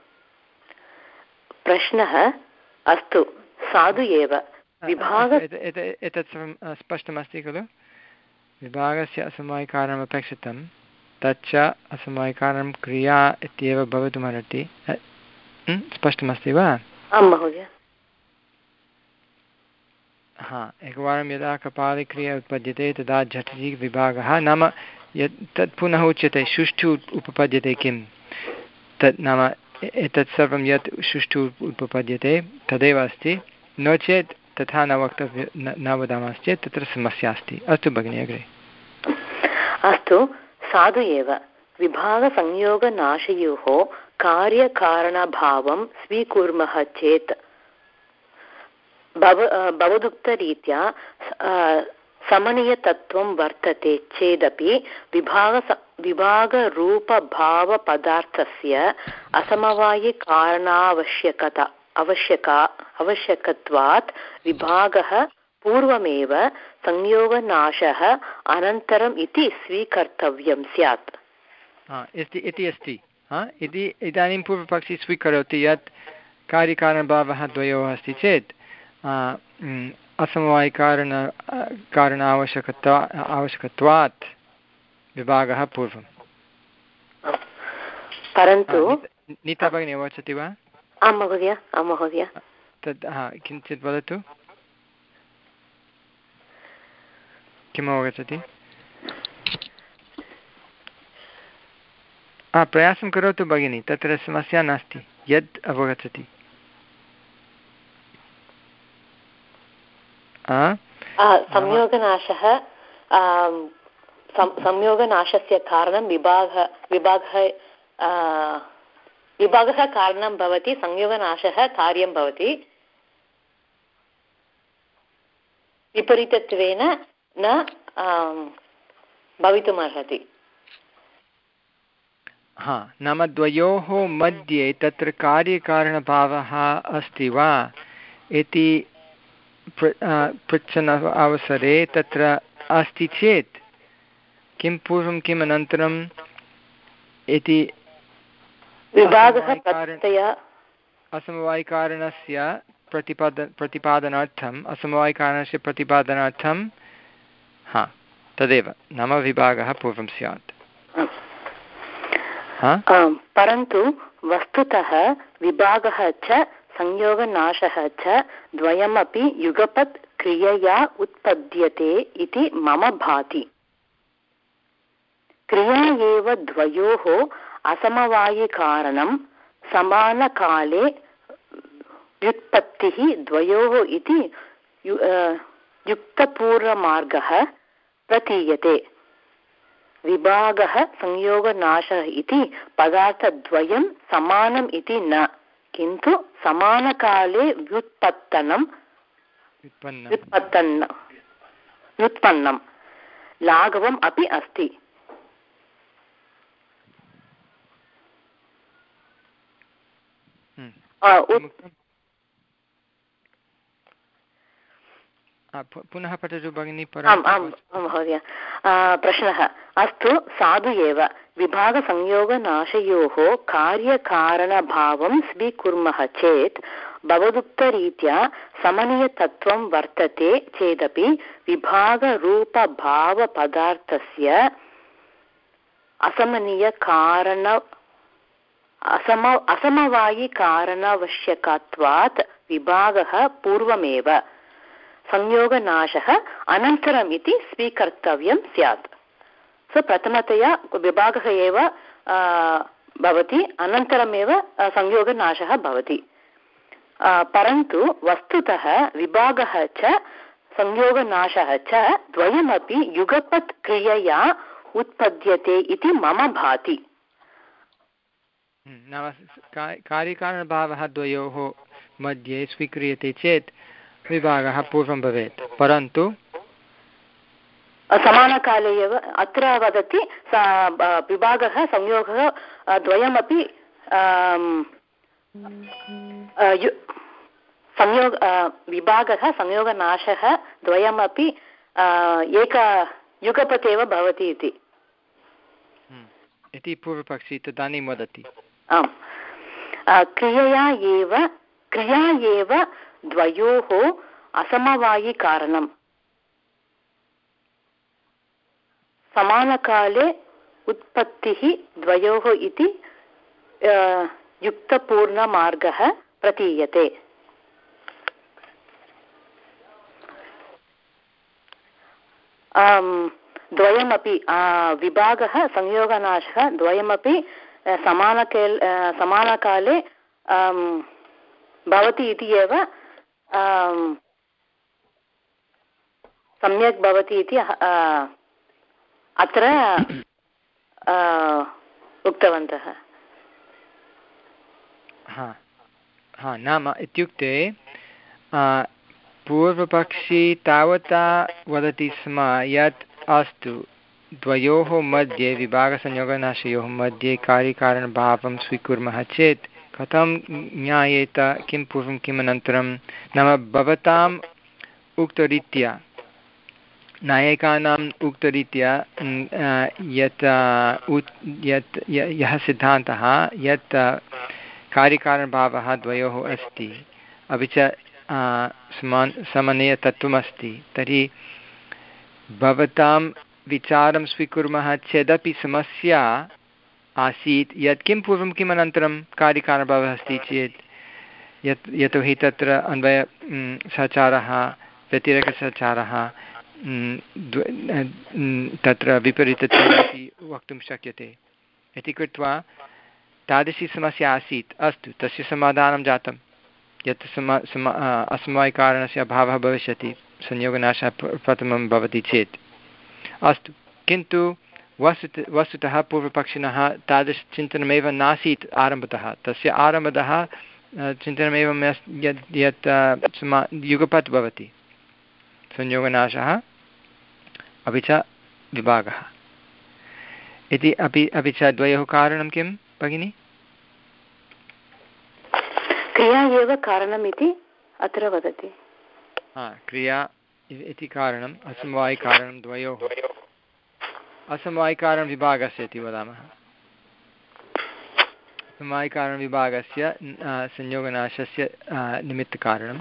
[SPEAKER 2] प्रश्नः अस्तु साधु एव विभाग
[SPEAKER 1] एतत् सर्वं स्पष्टमस्ति खलु? विभागस्य असमवायिकारणम् अपेक्षितं, तच्च असमवायिकारणं क्रिया इत्येव भवितुमर्हति। स्पष्टमस्ति वा?
[SPEAKER 2] आं महोदय।
[SPEAKER 1] हा एकवारं यदा कपाले क्रिया उत्पद्यते तदा झटिति विभागः, नाम यत् तत् पुनः उच्यते सुष्ठु उपपद्यते किं तत्, नाम एतत् सर्वं यत् सुष्ठु उपपद्यते तदेव अस्ति। नो चेत् तथा न वक्तव्य न वदामश्चेत् तत्र समस्या अस्ति। अस्तु भगिनी अग्रे।
[SPEAKER 2] अस्तु साधु एव विभागसंयोगनाशयोः कार्यकारणभावं स्वीकुर्मः चेत् भव भवदुक्तरीत्या समनीयतत्त्वं वर्तते चेदपि विभाग विभागरूपभावपदार्थस्य असमवायिकारणावश्यकता आवश्यका आवश्यकत्वात् विभागः पूर्वमेव संयोगनाशः अनन्तरम् इति स्वीकर्तव्यं स्यात्
[SPEAKER 1] इति अस्ति। इति इदानीं पूर्वपक्षी स्वीकरोति यत् कार्यकारणभावः द्वयोः अस्ति चेत् असमवायिकारण कारणावश्यकता आवश्यकत्वात् विभागः पूर्वं।
[SPEAKER 2] परन्तु
[SPEAKER 1] नीता भगिनी वदति वा?
[SPEAKER 2] आं महोदय आं महोदय
[SPEAKER 1] तद् हा किञ्चित् वदतु, किम् अवगच्छति? हा प्रयासं करोतु भगिनी, तत्र समस्या नास्ति, यद् अवगच्छति।
[SPEAKER 2] संयोगनाशः संयोगनाशस्य कारणं विभागः विभागः विभागः कारणं भवति, संयोगनाशः कार्यं भवति। विपरीतत्वेन न भवितुमर्हति।
[SPEAKER 1] हा नाम द्वयोः मध्ये तत्र कार्यकारणभावः अस्ति वा इति पृच्छन् अवसरे तत्र अस्ति चेत् किं पूर्वं किम् अनन्तरम् इति असमवायिकारणस्य प्रतिपाद प्रतिपादनार्थम् असमवायिकारणस्य प्रतिपादनार्थं हा तदेव नाम विभागः पूर्वं स्यात्।
[SPEAKER 2] परन्तु वस्तुतः विभागः च संयोगनाशः च द्वयमपि युगपत् क्रियया उत्पद्यते इति मम भाति। क्रिया एव द्वयोः असमवायिकारणं समानकाले व्युत्पत्तिः द्वयोः इति युक्तपूर्वमार्गः प्रतीयते। विभागः संयोगनाशः इति पदार्थद्वयं समानम् इति न, किन्तु समानकाले व्युत्पत्तनं व्युत्पत्तन् व्युत्पन्नं लाघवम् अपि अस्ति।
[SPEAKER 1] पुनः पठतु भगिनी।
[SPEAKER 2] आम् आम् महोदय। प्रश्नः अस्तु साधु एव विभागसंयोगनाशयोः कार्यकारणभावं स्वीकुर्मः चेत् भवदुक्तरीत्या समनीयतत्त्वं वर्तते चेदपि विभागरूपभावपदार्थस्य असमनीयकारण असम असमवायिकारणवश्यकत्वात् विभागः पूर्वमेव संयोगनाशः अनन्तरम् इति स्वीकर्तव्यं स्यात्। सो प्रथमतया विभागः एव भवति, अनन्तरमेव संयोगनाशः भवति। परन्तु वस्तुतः विभागः च संयोगनाशः च द्वयमपि युगपत् क्रियया उत्पद्यते इति मम भाति।
[SPEAKER 1] नाम कार्यकारणभावः द्वयोः मध्ये स्वीक्रियते चेत् विभागः पूर्वं भवेत्, परन्तु
[SPEAKER 2] समानकाले एव अत्र वदति विभागः संयोगः द्वयमपि संयोग विभागः संयोगनाशः द्वयमपि एक युगपत् एव भवति इति
[SPEAKER 1] इति पूर्वपक्षी तदानीं वदति।
[SPEAKER 2] आम्, क्रियया एव क्रिया एव द्वयोः असमवायिकारणं समानकाले उत्पत्तिः द्वयोः इति युक्तपूर्णमार्गः प्रतीयते। द्वयमपि विभागः संयोगनाशः द्वयमपि समानके समानकाले भवति इति एव सम्यक् भवति इति अत्र उक्तवन्तः।
[SPEAKER 1] हा हा नाम इत्युक्ते पूर्वपक्षी तावता वदति स्म यत् अस्तु द्वयोः मध्ये विभागसंयोगनाशयोः मध्ये कार्यकारणभावं स्वीकुर्मः चेत् कथं ज्ञायेत किं पूर्वं किम् अनन्तरं। नाम भवताम् उक्तरीत्या नायकानाम् उक्तरीत्या यत् यत् यः सिद्धान्तः यत् कार्यकारणभावः द्वयोः अस्ति अपि च समान समनीयतत्त्वमस्ति, तर्हि भवतां विचारं स्वीकुर्मः चेदपि समस्या आसीत् यत् किं पूर्वं किम् अनन्तरं कार्यकारणभावः अस्ति चेत् यत् यतोहि तत्र अन्वय सचारः व्यतिरेकसचारः तत्र विपरीतत्वमपि वक्तुं शक्यते इति कृत्वा तादृशी समस्या आसीत्। अस्तु, तस्य समाधानं जातं यत् सम सम असमवायिकारणस्य अभावः भविष्यति, संयोगनाशः प्रथमं भवति चेत्। अस्तु, किन्तु वस्तु वस्तुतः पूर्वपक्षिणः तादृशचिन्तनमेव नासीत् आरम्भतः। तस्य आरम्भतः चिन्तनमेवं यत् यत् समा युगपत् भवति संयोगनाशः अपि च विभागः इति। अपि अपि च द्वयोः कारणं किं भगिनि?
[SPEAKER 2] क्रिया एव कारणम् इति अत्र वदति।
[SPEAKER 1] हा, क्रिया इति कारणम्, असमवायिकारणं द्वयोः। असमवायिकारणं विभागस्य इति वदामः। असमवायिकारणविभागस्य संयोगनाशस्य निमित्तकारणं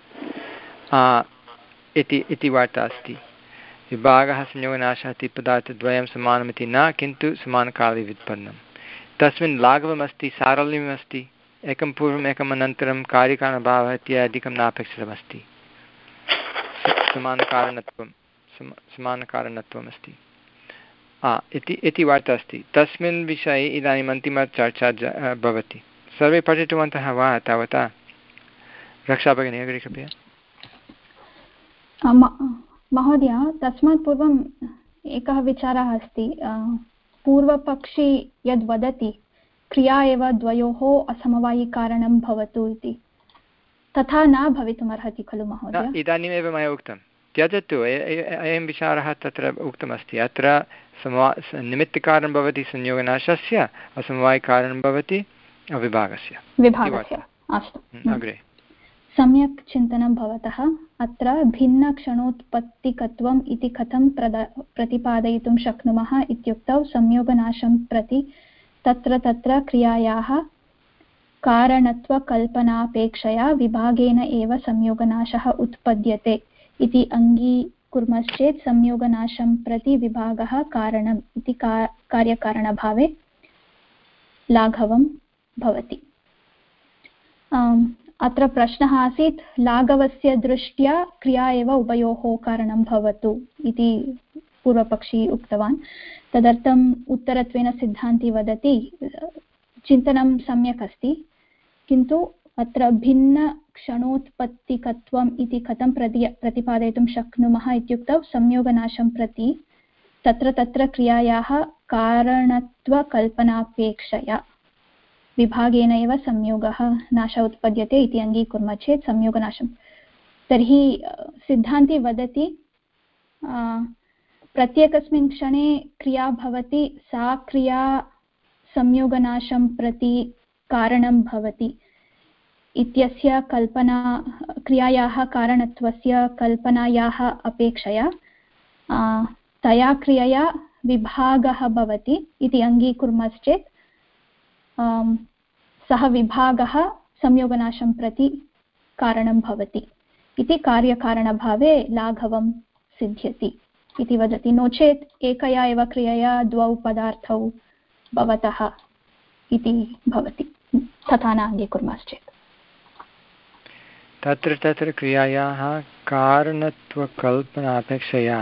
[SPEAKER 1] इति इति वार्ता अस्ति। विभागः संयोगनाशः इति पदार्थद्वयं समानमिति न, किन्तु समानकाले व्युत्पन्नं। तस्मिन् लाघवमस्ति, सारल्यमस्ति, एकं पूर्वम् एकम् अनन्तरं कार्यकारणभावः इत्यादिकं नापेक्षितमस्ति। समानकारणत्वं समानकारणत्वमस्ति। इति इति वार्ता अस्ति। तस्मिन् विषये इदानीम् अन्तिमचर्चा भवति। सर्वे पठितवन्तः वा तावता? रक्षा भगिनी अग्रे कृपया।
[SPEAKER 3] महोदय, तस्मात् पूर्वम् एकः विचारः अस्ति। पूर्वपक्षी यद् वदति क्रिया एव द्वयोः असमवायिकारणं भवतु इति, तथा न भवितुमर्हति खलु महोदय?
[SPEAKER 1] इदानीमेव मया उक्तं, त्यजतु। अयं विचारः तत्र उक्तमस्ति। अत्र समवा निमित्तकारणं भवति संयोगनाशस्य, असमवायिकारणं भवति विभागस्य
[SPEAKER 3] विभागस्य अस्तु,
[SPEAKER 1] अग्रे।
[SPEAKER 3] सम्यक् चिन्तनं भवतः। अत्र भिन्नक्षणोत्पत्तिकत्वम् इति कथं प्रदा प्रतिपादयितुं शक्नुमः इत्युक्तौ संयोगनाशं प्रति तत्र तत्र क्रियायाः कारणत्वकल्पनापेक्षया विभागेन एव संयोगनाशः उत्पद्यते इति अङ्गीकुर्मश्चेत् संयोगनाशं प्रति विभागः कारणम् इति का कार्यकारणभावे लाघवं भवति। अत्र प्रश्नः आसीत्, लाघवस्य दृष्ट्या क्रिया एव उभयोः कारणं भवतु इति पूर्वपक्षी उक्तवान्। तदर्थम् उत्तरत्वेन सिद्धान्ती वदति चिन्तनं सम्यक् अस्ति, किन्तु अत्र भिन्नक्षणोत्पत्तिकत्वम् इति कथं प्रति प्रतिपादयितुं शक्नुमः इत्युक्तौ संयोगनाशं प्रति तत्र तत्र क्रियायाः कारणत्वकल्पनापेक्षया विभागेन एव संयोगः नाशः उत्पद्यते इति अङ्गीकुर्मः चेत् संयोगनाशं, तर्हि सिद्धान्ती वदति प्रत्येकस्मिन् क्षणे क्रिया भवति, सा क्रिया संयोगनाशं प्रति कारणं भवति इत्यस्य कल्पना, क्रियायाः कारणत्वस्य कल्पनायाः अपेक्षया तया क्रियया विभागः भवति इति अङ्गीकुर्मश्चेत् सः विभागः संयोगनाशं प्रति कारणं भवति इति कार्यकारणभावे लाघवं सिद्ध्यति इति वदति। नो चेत् एकया एव क्रियया द्वौ पदार्थौ भवतः इति भवति, तथा न अङ्गीकुर्मश्चेत्।
[SPEAKER 1] तत्र तत्र क्रियायाः कारणत्वकल्पनापेक्षया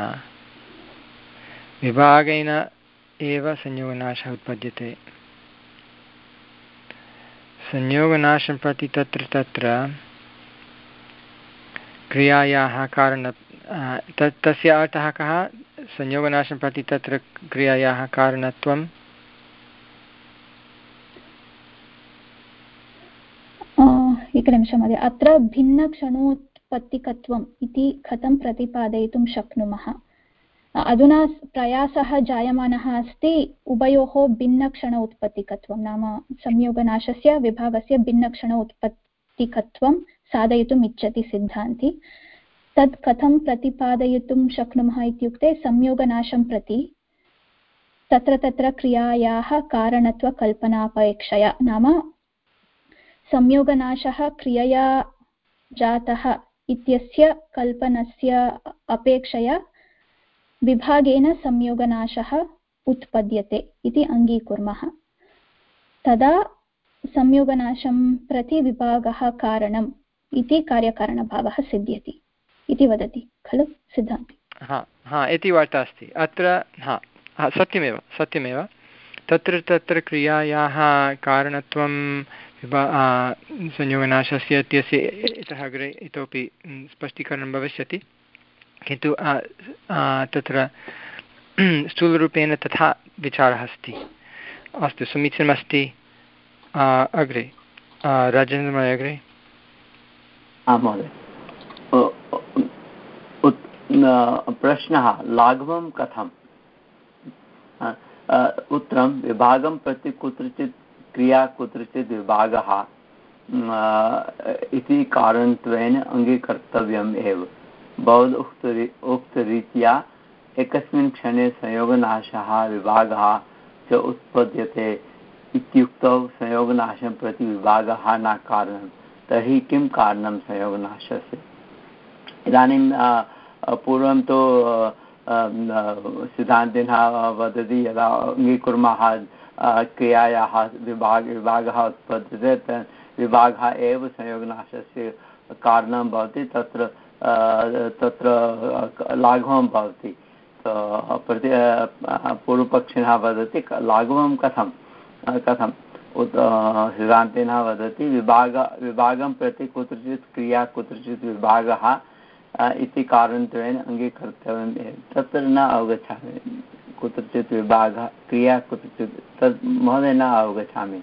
[SPEAKER 1] विभागेन एव संयोगनाशः उत्पद्यते। संयोगनाशं प्रति तत्र तत्र क्रियायाः कारण तत् तस्य अर्थः कः? संयोगनाशं प्रति तत्र क्रियायाः कारणत्वं
[SPEAKER 3] एकनिमिषं महोदय, अत्र भिन्नक्षणोत्पत्तिकत्वम् इति कथं प्रतिपादयितुं शक्नुमः? अधुना प्रयासः जायमानः अस्ति उभयोः भिन्नक्षण उत्पत्तिकत्वं, नाम संयोगनाशस्य विभागस्य भिन्नक्षण उत्पत्तिकत्वं साधयितुम् इच्छति सिद्धान्ती। तत् कथं प्रतिपादयितुं शक्नुमः इत्युक्ते संयोगनाशं प्रति तत्र तत्र क्रियायाः कारणत्वकल्पनापेक्षया, नाम संयोगनाशः क्रियया जातः इत्यस्य कल्पनस्य अपेक्षया विभागेन संयोगनाशः उत्पद्यते इति अङ्गीकुर्मः। तदा संयोगनाशं प्रति विभागः कारणम् इति कार्यकारणभावः सिद्ध्यति इति वदति खलु सिद्धान्ती?
[SPEAKER 1] हा हा इति वार्ता अस्ति अत्र। हा हा सत्यमेव सत्यमेव तत्र तत्र क्रियायाः कारणत्वं विभा संयोगनाशस्य इत्यस्य इतः अग्रे इतोपि स्पष्टीकरणं भविष्यति, किन्तु तत्र स्थूलरूपेण तथा विचारः अस्ति। अस्तु, समीचीनमस्ति। अग्रे राजेन्द्रमहोदय अग्रे।
[SPEAKER 5] आं महोदय, प्रश्नः लाघवं कथम्? उत्तरं विभागं प्रति कुत्रचित् क्रिया कुत्रचित् विभागः इति कारणत्वेन अङ्गीकर्तव्यम् एव। बौद्ध उक्तरीत्या एकस्मिन् क्षणे संयोगनाशः विभागः च उत्पद्यते इत्युक्तौ संयोगनाशं प्रति विभागः न कारणं, तर्हि किं कारणं संयोगनाशस्य? इदानीं पूर्वं तु सिद्धान्तिनः वदति यदा अङ्गीकुर्मः क्रियायाः विभाग विभागः उत्पद्यते विभागः एव संयोगनाशस्य कारणं भवति, तत्र तत्र लाघवं भवति। प्रति पूर्वपक्षिणः वदति लाघवं कथं कथम् उत सिद्धान्तेन वदति विभाग विभागं प्रति कुत्रचित् क्रिया कुत्रचित् विभागः इति कारणत्वेन अङ्गीकर्तव्यं तत्र न अवगच्छामि कुत्रचित् विभागः क्रिया कुत्रचित् तद् महोदय न अवगच्छामि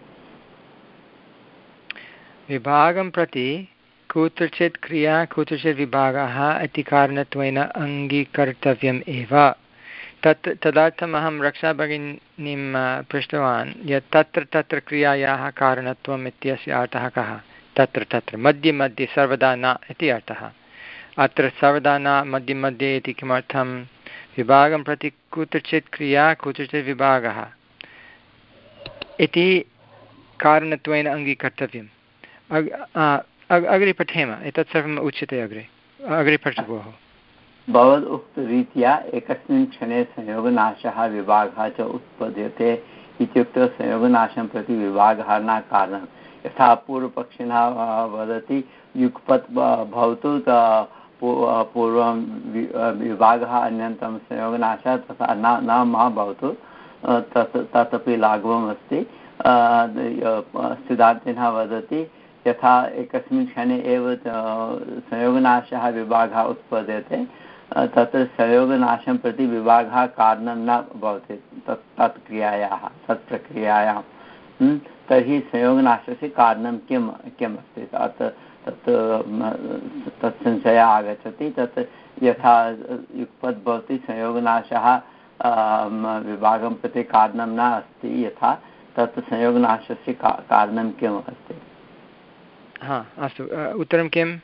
[SPEAKER 1] विभागं प्रति कुत्रचित् क्रिया कुत्रचित् विभागः इति कारणत्वेन अङ्गीकर्तव्यम् एव तत् तदर्थम् अहं रक्षाभगिनीं पृष्टवान् यत् तत्र तत्र क्रियायाः कारणत्वम् इत्यस्य अर्थः कः तत्र तत्र मध्ये मध्ये सर्वदा न इति अर्थः अत्र सर्वदा न मध्ये मध्ये इति किमर्थं विभागं प्रति कुत्रचित् क्रिया कुत्रचित् विभागः इति कारणत्वेन अङ्गीकर्तव्यम् अग्रे पठेम एतत् सर्वम् उच्यते अग्रे अग्रे पठतु भोः
[SPEAKER 5] भवद् उक्तरीत्या एकस्मिन् क्षणे संयोगनाशः विभागः च उत्पद्यते इत्युक्ते संयोगनाशं प्रति विभागः न कारणं यथा पूर्वपक्षिणः वदति युगपत् भवतु पूर्वं विभागः अन्यन्तं संयोगनाशः तथा न न मा भवतु तत् तदपि लाघवम् अस्ति सिद्धान्तिनः वदति यथा एकस्मिन् क्षणे एव संयोगनाशः विभागः उत्पद्यते तत्र संयोगनाशं प्रति विभागः कारणं न भवति तत् तत् क्रियायाः तत् प्रक्रियायां तर्हि संयोगनाशस्य कारणं किं किम् अस्ति तत् तत् तत् संशयः आगच्छति तत् यथा युगपत् भवति संयोगनाशः विभागं प्रति कारणं न अस्ति यथा तत् संयोगनाशस्य कारणं किम् अस्ति
[SPEAKER 1] हा अस्तु उत्तरं किम्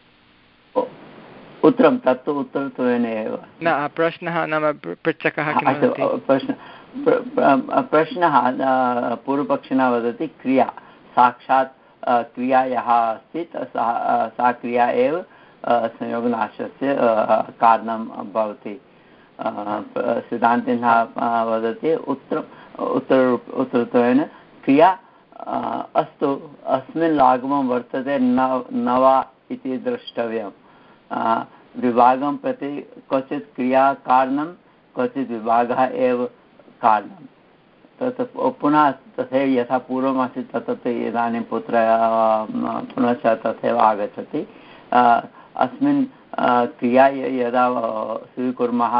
[SPEAKER 5] उत्तरं तत्तु उत्तरत्वेन एव
[SPEAKER 1] न प्रश्नः नाम पृच्छकः किं
[SPEAKER 5] प्रश्न प्रश्नः पूर्वपक्षिणः वदति क्रिया साक्षात् क्रिया यः अस्ति सा क्रिया एव संयोगनाशस्य कारणं भवति सिद्धान्तिनः वदति उत्तरम् उत्तर उत्तरत्वेन क्रिया अस्तु अस्मिन् लाघवं वर्तते न न वा इति द्रष्टव्यं विभागं प्रति क्वचित् क्रिया कारणं क्वचित् विभागः एव कारणं तत् पुनः तथैव यथा पूर्वमासीत् तत् इदानीं पुत्र पुनश्च तथैव आगच्छति अस्मिन् क्रिया यदा स्वीकुर्मः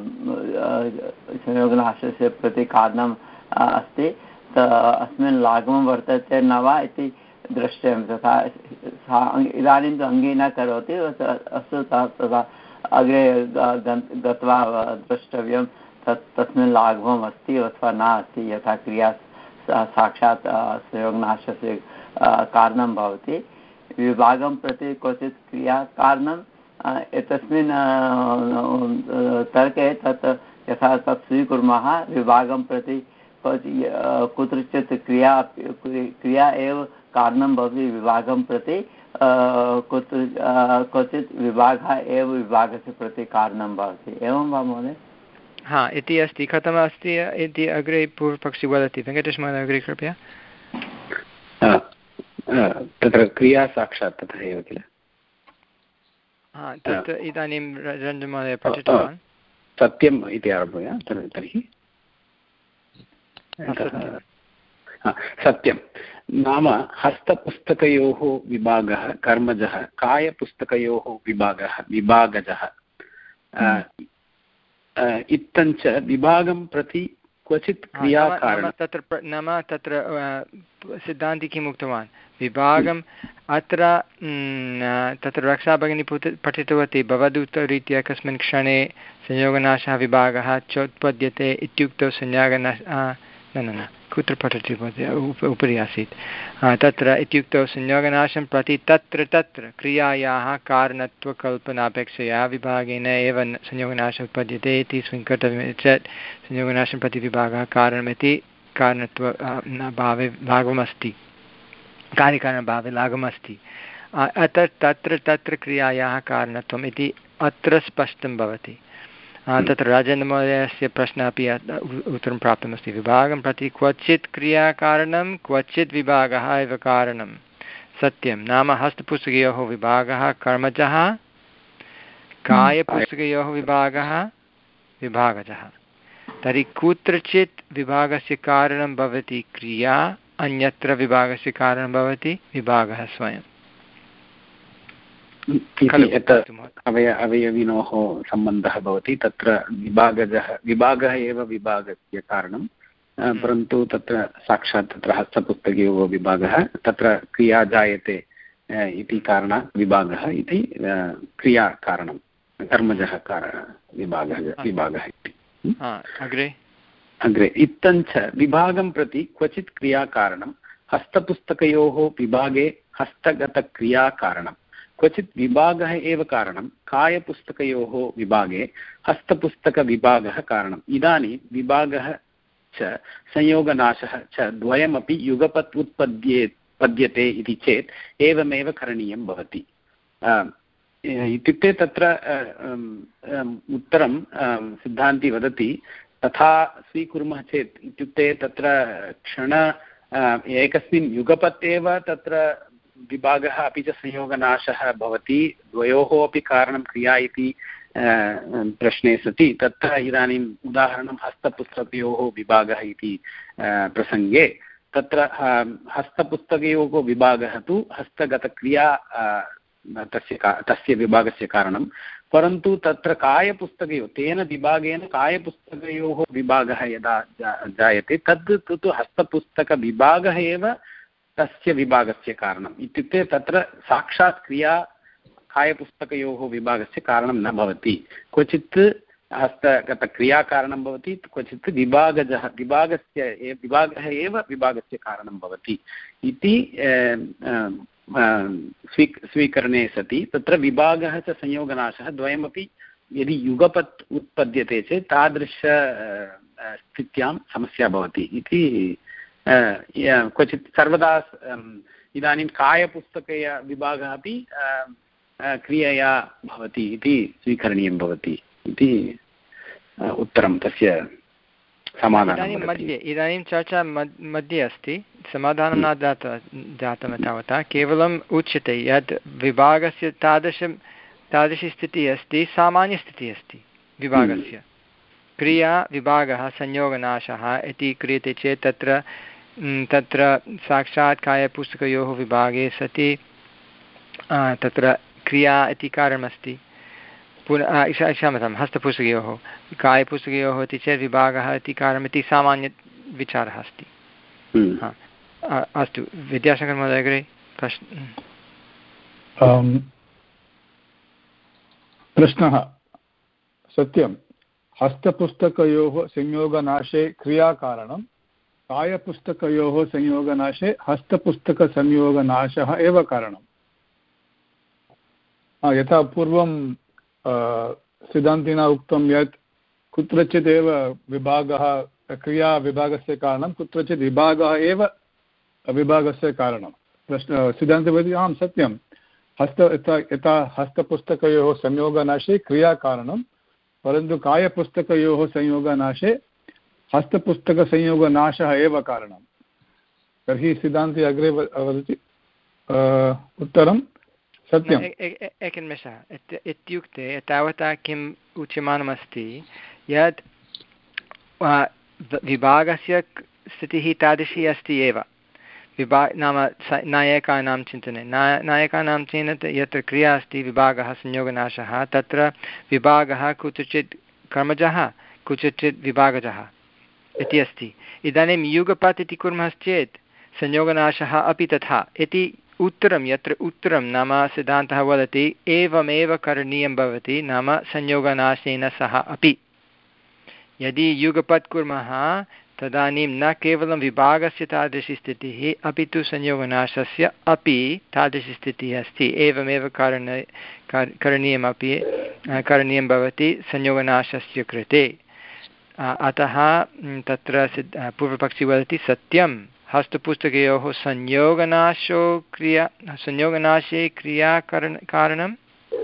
[SPEAKER 5] संयोगनाशस्य प्रति कारणम् अस्ति अस्मिन् लाघवं वर्तते न वा इति द्रष्टव्यं तथा इदानीं तु अङ्गी न करोति अस्तु तथा अग्रे गत्वा द्रष्टव्यं तत् तस्मिन् लाघवम् अस्ति अथवा न अस्ति यथा क्रिया साक्षात् संयोगनाशस्य कारणं भवति विभागं प्रति क्वचित् क्रिया कारणं एतस्मिन् तर्के तत् यथा तत् स्वीकुर्मः विभागं प्रति कुत्रचित् क्रिया क्रिया एव कारणं भवति विभागं प्रति कुत्र क्वचित् विभागः एव विभागस्य प्रति कारणं भवति एवं वा महोदय
[SPEAKER 1] हा इति अस्ति कथमस्ति इति अग्रे पूर्वपक्षी वदति वेङ्कटेशमहोदय अग्रे कृपया
[SPEAKER 6] तत्र क्रिया साक्षात् तथा एव किल
[SPEAKER 1] हा तत् इदानीं रञ्जनमहोदय पठितवान्
[SPEAKER 6] सत्यम् इति आरभ्य तर्हि सत्यं नाम हस्तपुस्तकयोः विभागः कर्मजः कायपुस्तकयोः विभागः विभागजः इत्थञ्च विभागं प्रति क्वचित् क्रियाकारणं
[SPEAKER 1] तत्र नाम तत्र सिद्धान्ति किम् उक्तवान् विभागम् अत्र तत्र रक्षाभगिनी पठितवती भवदुक्तरीत्या कस्मिन् क्षणे संयोगनाशः विभागः चोत्पद्यते इत्युक्तौ संयोगनाश न न न कुत्र पठति उपरि आसीत् तत्र इत्युक्तौ संयोगनाशं प्रति तत्र तत्र क्रियायाः कारणत्वकल्पनापेक्षया विभागेन एव संयोगनाशः उत्पद्यते इति स्वीकर्तव्यं चेत् संयोगनाशं प्रति विभागः कारणमिति कारणत्व भावे लाघवमस्ति कार्यकारणभावे लाघवमस्ति अत्र तत्र तत्र क्रियायाः कारणत्वम् इति अत्र स्पष्टं भवति तत्र राजेन्द्रमहोदयस्य प्रश्नः अपि उत्तरं प्राप्तमस्ति विभागं प्रति क्वचित् क्रियाकारणं क्वचित् विभागः एव कारणं सत्यं नाम हस्तपुस्तकयोः विभागः कर्मजः कायपुस्तकयोः विभागः विभागजः। तर्हि कुत्रचित् विभागस्य कारणं भवति क्रिया, अन्यत्र विभागस्य कारणं भवति विभागः स्वयं।
[SPEAKER 6] अवय अवयविनोः सम्बन्धः भवति, तत्र विभागजः विभागः एव विभागस्य कारणं, परन्तु तत्र साक्षात् तत्र हस्तपुस्तकयोः विभागः, तत्र क्रिया जायते इति कारणात् विभागः इति क्रियाकारणं, कर्मजः कारणं विभागः विभागः इति।
[SPEAKER 1] अग्रे
[SPEAKER 6] अग्रे इत्थञ्च विभागं प्रति क्वचित् क्रियाकारणं हस्तपुस्तकयोः विभागे हस्तगतक्रियाकारणं, क्वचित् विभागः एव कारणं कायपुस्तकयोः विभागे हस्तपुस्तकविभागः कारणम्। इदानीं विभागः च संयोगनाशः च द्वयमपि युगपत् उत्पद्ये पद्यते इति चेत् एवमेव करणीयं भवति। इत्युक्ते तत्र उत्तरं सिद्धान्ती वदति तथा स्वीकुर्मः चेत्, इत्युक्ते तत्र क्षण एकस्मिन् युगपत् एव तत्र विभागः अपि च संयोगनाशः भवति, द्वयोः अपि कारणं क्रिया इति प्रश्ने सति तत्र इदानीम् उदाहरणं हस्तपुस्तकयोः विभागः इति प्रसङ्गे तत्र हस्तपुस्तकयोः विभागः तु हस्तगतक्रिया तस्य का तस्य विभागस्य कारणं, परन्तु तत्र कायपुस्तकयोः तेन विभागेन कायपुस्तकयोः विभागः यदा जायते तद् तु हस्तपुस्तकविभागः एव तस्य विभागस्य कारणम्। इत्युक्ते तत्र साक्षात् क्रिया कायपुस्तकयोः विभागस्य कारणं न भवति, क्वचित् हस्तगतक्रियाकारणं भवति, क्वचित् विभागजः विभागस्य विभागः एव विभागस्य कारणं भवति इति स्वी स्वीकरणे सति तत्र विभागः च संयोगनाशः द्वयमपि यदि युगपत् उत्पद्यते चेत् तादृश स्थित्यां समस्या भवति इति क्वचित् सर्वदा इदानीं कायपुस्तकया विभागः अपि क्रियया भवति इति स्वीकरणीयं भवति इति उत्तरं तस्य
[SPEAKER 1] इदानीं मध्ये इदानीं चर्चा मध्ये अस्ति, समाधानं न जात जातं तावता, केवलम् उच्यते यत् विभागस्य तादृशं तादृशी स्थितिः अस्ति, सामान्यस्थितिः अस्ति विभागस्य, क्रिया विभागः संयोगनाशः इति क्रियते चेत् तत्र तत्र साक्षात् कायपुस्तकयोः विभागे सति तत्र क्रिया इति कारणमस्ति, पुनः क्षम्यतां हस्तपुस्तकयोः कायपुस्तकयोः इति चेत् विभागः इति कारणमिति सामान्यविचारः अस्ति। अस्तु, विद्याशङ्करमहोदय अग्रे प्रश्न
[SPEAKER 7] प्रश्नः सत्यं, हस्तपुस्तकयोः संयोगनाशे क्रियाकारणं, कायपुस्तकयोः संयोगनाशे हस्तपुस्तकसंयोगनाशः एव कारणम्। यथा पूर्वं सिद्धान्तिना उक्तं यत् कुत्रचित् एव विभागः क्रिया विभागस्य कारणं, कुत्रचित् विभागः एव विभागस्य कारणं। प्रश्न सिद्धान्ते वदति आं सत्यं, हस्त यथा यथा हस्तपुस्तकयोः संयोगनाशे क्रियाकारणं, परन्तु कायपुस्तकयोः संयोगनाशे हस्तपुस्तकसंयोगनाशः एव कारणं। तर्हि सिद्धान्ते अग्रे वदति उत्तरं सत्यम्।
[SPEAKER 1] एकनिमेषः, इत्युक्ते तावता किम् उच्यमानमस्ति यत् विभागस्य स्थितिः तादृशी अस्ति एव, विभा नाम नायकानां चिन्तने ना नायकानां चिन्तने यत्र क्रिया अस्ति विभागः संयोगनाशः, तत्र विभागः कुत्रचित् कर्मजः कुत्रचित् विभागजः इति अस्ति। इदानीं युगपत् इति कुर्मश्चेत् संयोगनाशः अपि तथा इति उत्तरं यत्र उत्तरं नाम सिद्धान्तः वदति एवमेव करणीयं भवति, नाम संयोगनाशेन सह अपि। यदि युगपत् कुर्मः तदानीं न केवलं विभागस्य तादृशी स्थितिः अपि तु संयोगनाशस्य अपि तादृशी स्थितिः अस्ति, एवमेव करण करणीयमपि करणीयं भवति संयोगनाशस्य कृते। अतः तत्र पूर्वपक्षी वदति सत्यं, हस्तपुस्तकयोः संयोगनाशो क्रिया संयोगनाशे क्रियाकरण कारणम्,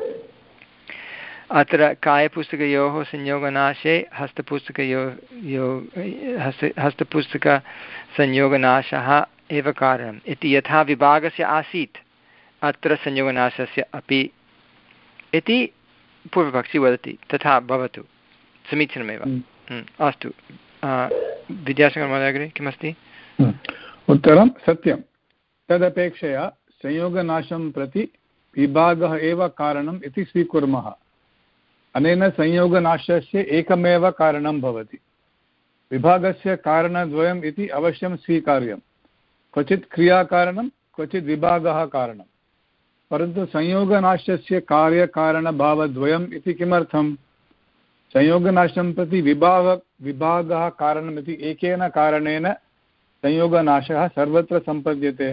[SPEAKER 1] अत्र कायपुस्तकयोः संयोगनाशे हस्तपुस्तकयोः हस्त हस्तपुस्तकसंयोगनाशः एव कारणम् इति यथा विभागस्य आसीत् अत्र संयोगनाशस्य अपि इति पूर्वपक्षी वदति, तथा भवतु। समीचीनमेव। अस्तु, विद्यासागरमहोदय अग्रे किमस्ति?
[SPEAKER 7] उत्तरं सत्यं। तदपेक्षया संयोगनाशं प्रति विभागः एव कारणम् इति स्वीकुर्मः। अनेन संयोगनाशस्य एकमेव कारणं भवति। विभागस्य कारणद्वयम् इति अवश्यं स्वीकार्यं। क्वचित् क्रियाकारणं, क्वचित् विभागः कारणं। परन्तु संयोगनाशस्य कार्यकारणभावद्वयम् इति किमर्थं? संयोगनाशं प्रति विभाग विभागः कारणमिति एकेन कारणेन संयोगनाशः सर्वत्र सम्पद्यते।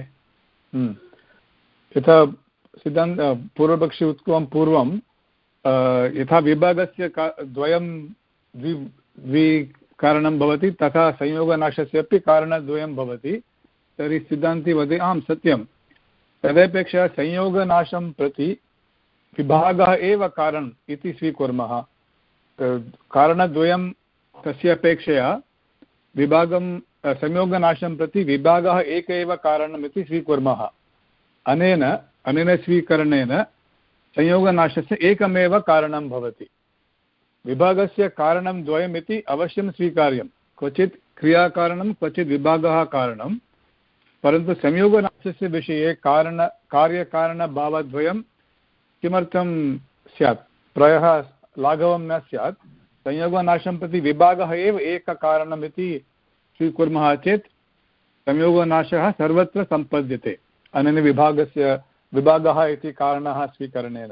[SPEAKER 7] यथा सिद्धान्त पूर्वपक्षे उक्तं पूर्वं यथा विभागस्य का द्वयं द्वि द्विकारणं भवति तथा संयोगनाशस्य अपि कारणद्वयं भवति। तर्हि सिद्धान्ती वदति आं सत्यं। तदपेक्षया संयोगनाशं प्रति विभागः एव कारणम् इति स्वीकुर्मः। कारणद्वयं तस्य अपेक्षया विभागं संयोगनाशं प्रति विभागः एक एव कारणम् इति स्वीकुर्मः। अनेन अनेन स्वीकरणेन संयोगनाशस्य एकमेव कारणं भवति। विभागस्य कारणं द्वयमिति अवश्यं स्वीकार्यं। क्वचित् क्रियाकारणं, क्वचित् विभागः कारणं। परन्तु संयोगनाशस्य विषये कारण कार्यकारणभावद्वयं किमर्थं स्यात्? प्रायः लाघवं न स्यात्। संयोगनाशं प्रति विभागः एव एककारणम् इति स्वीकुर्मः चेत् संयोगनाशः सर्वत्र सम्पद्यते अनेन विभागस्य विभागः इति कारणः स्वीकरणेन।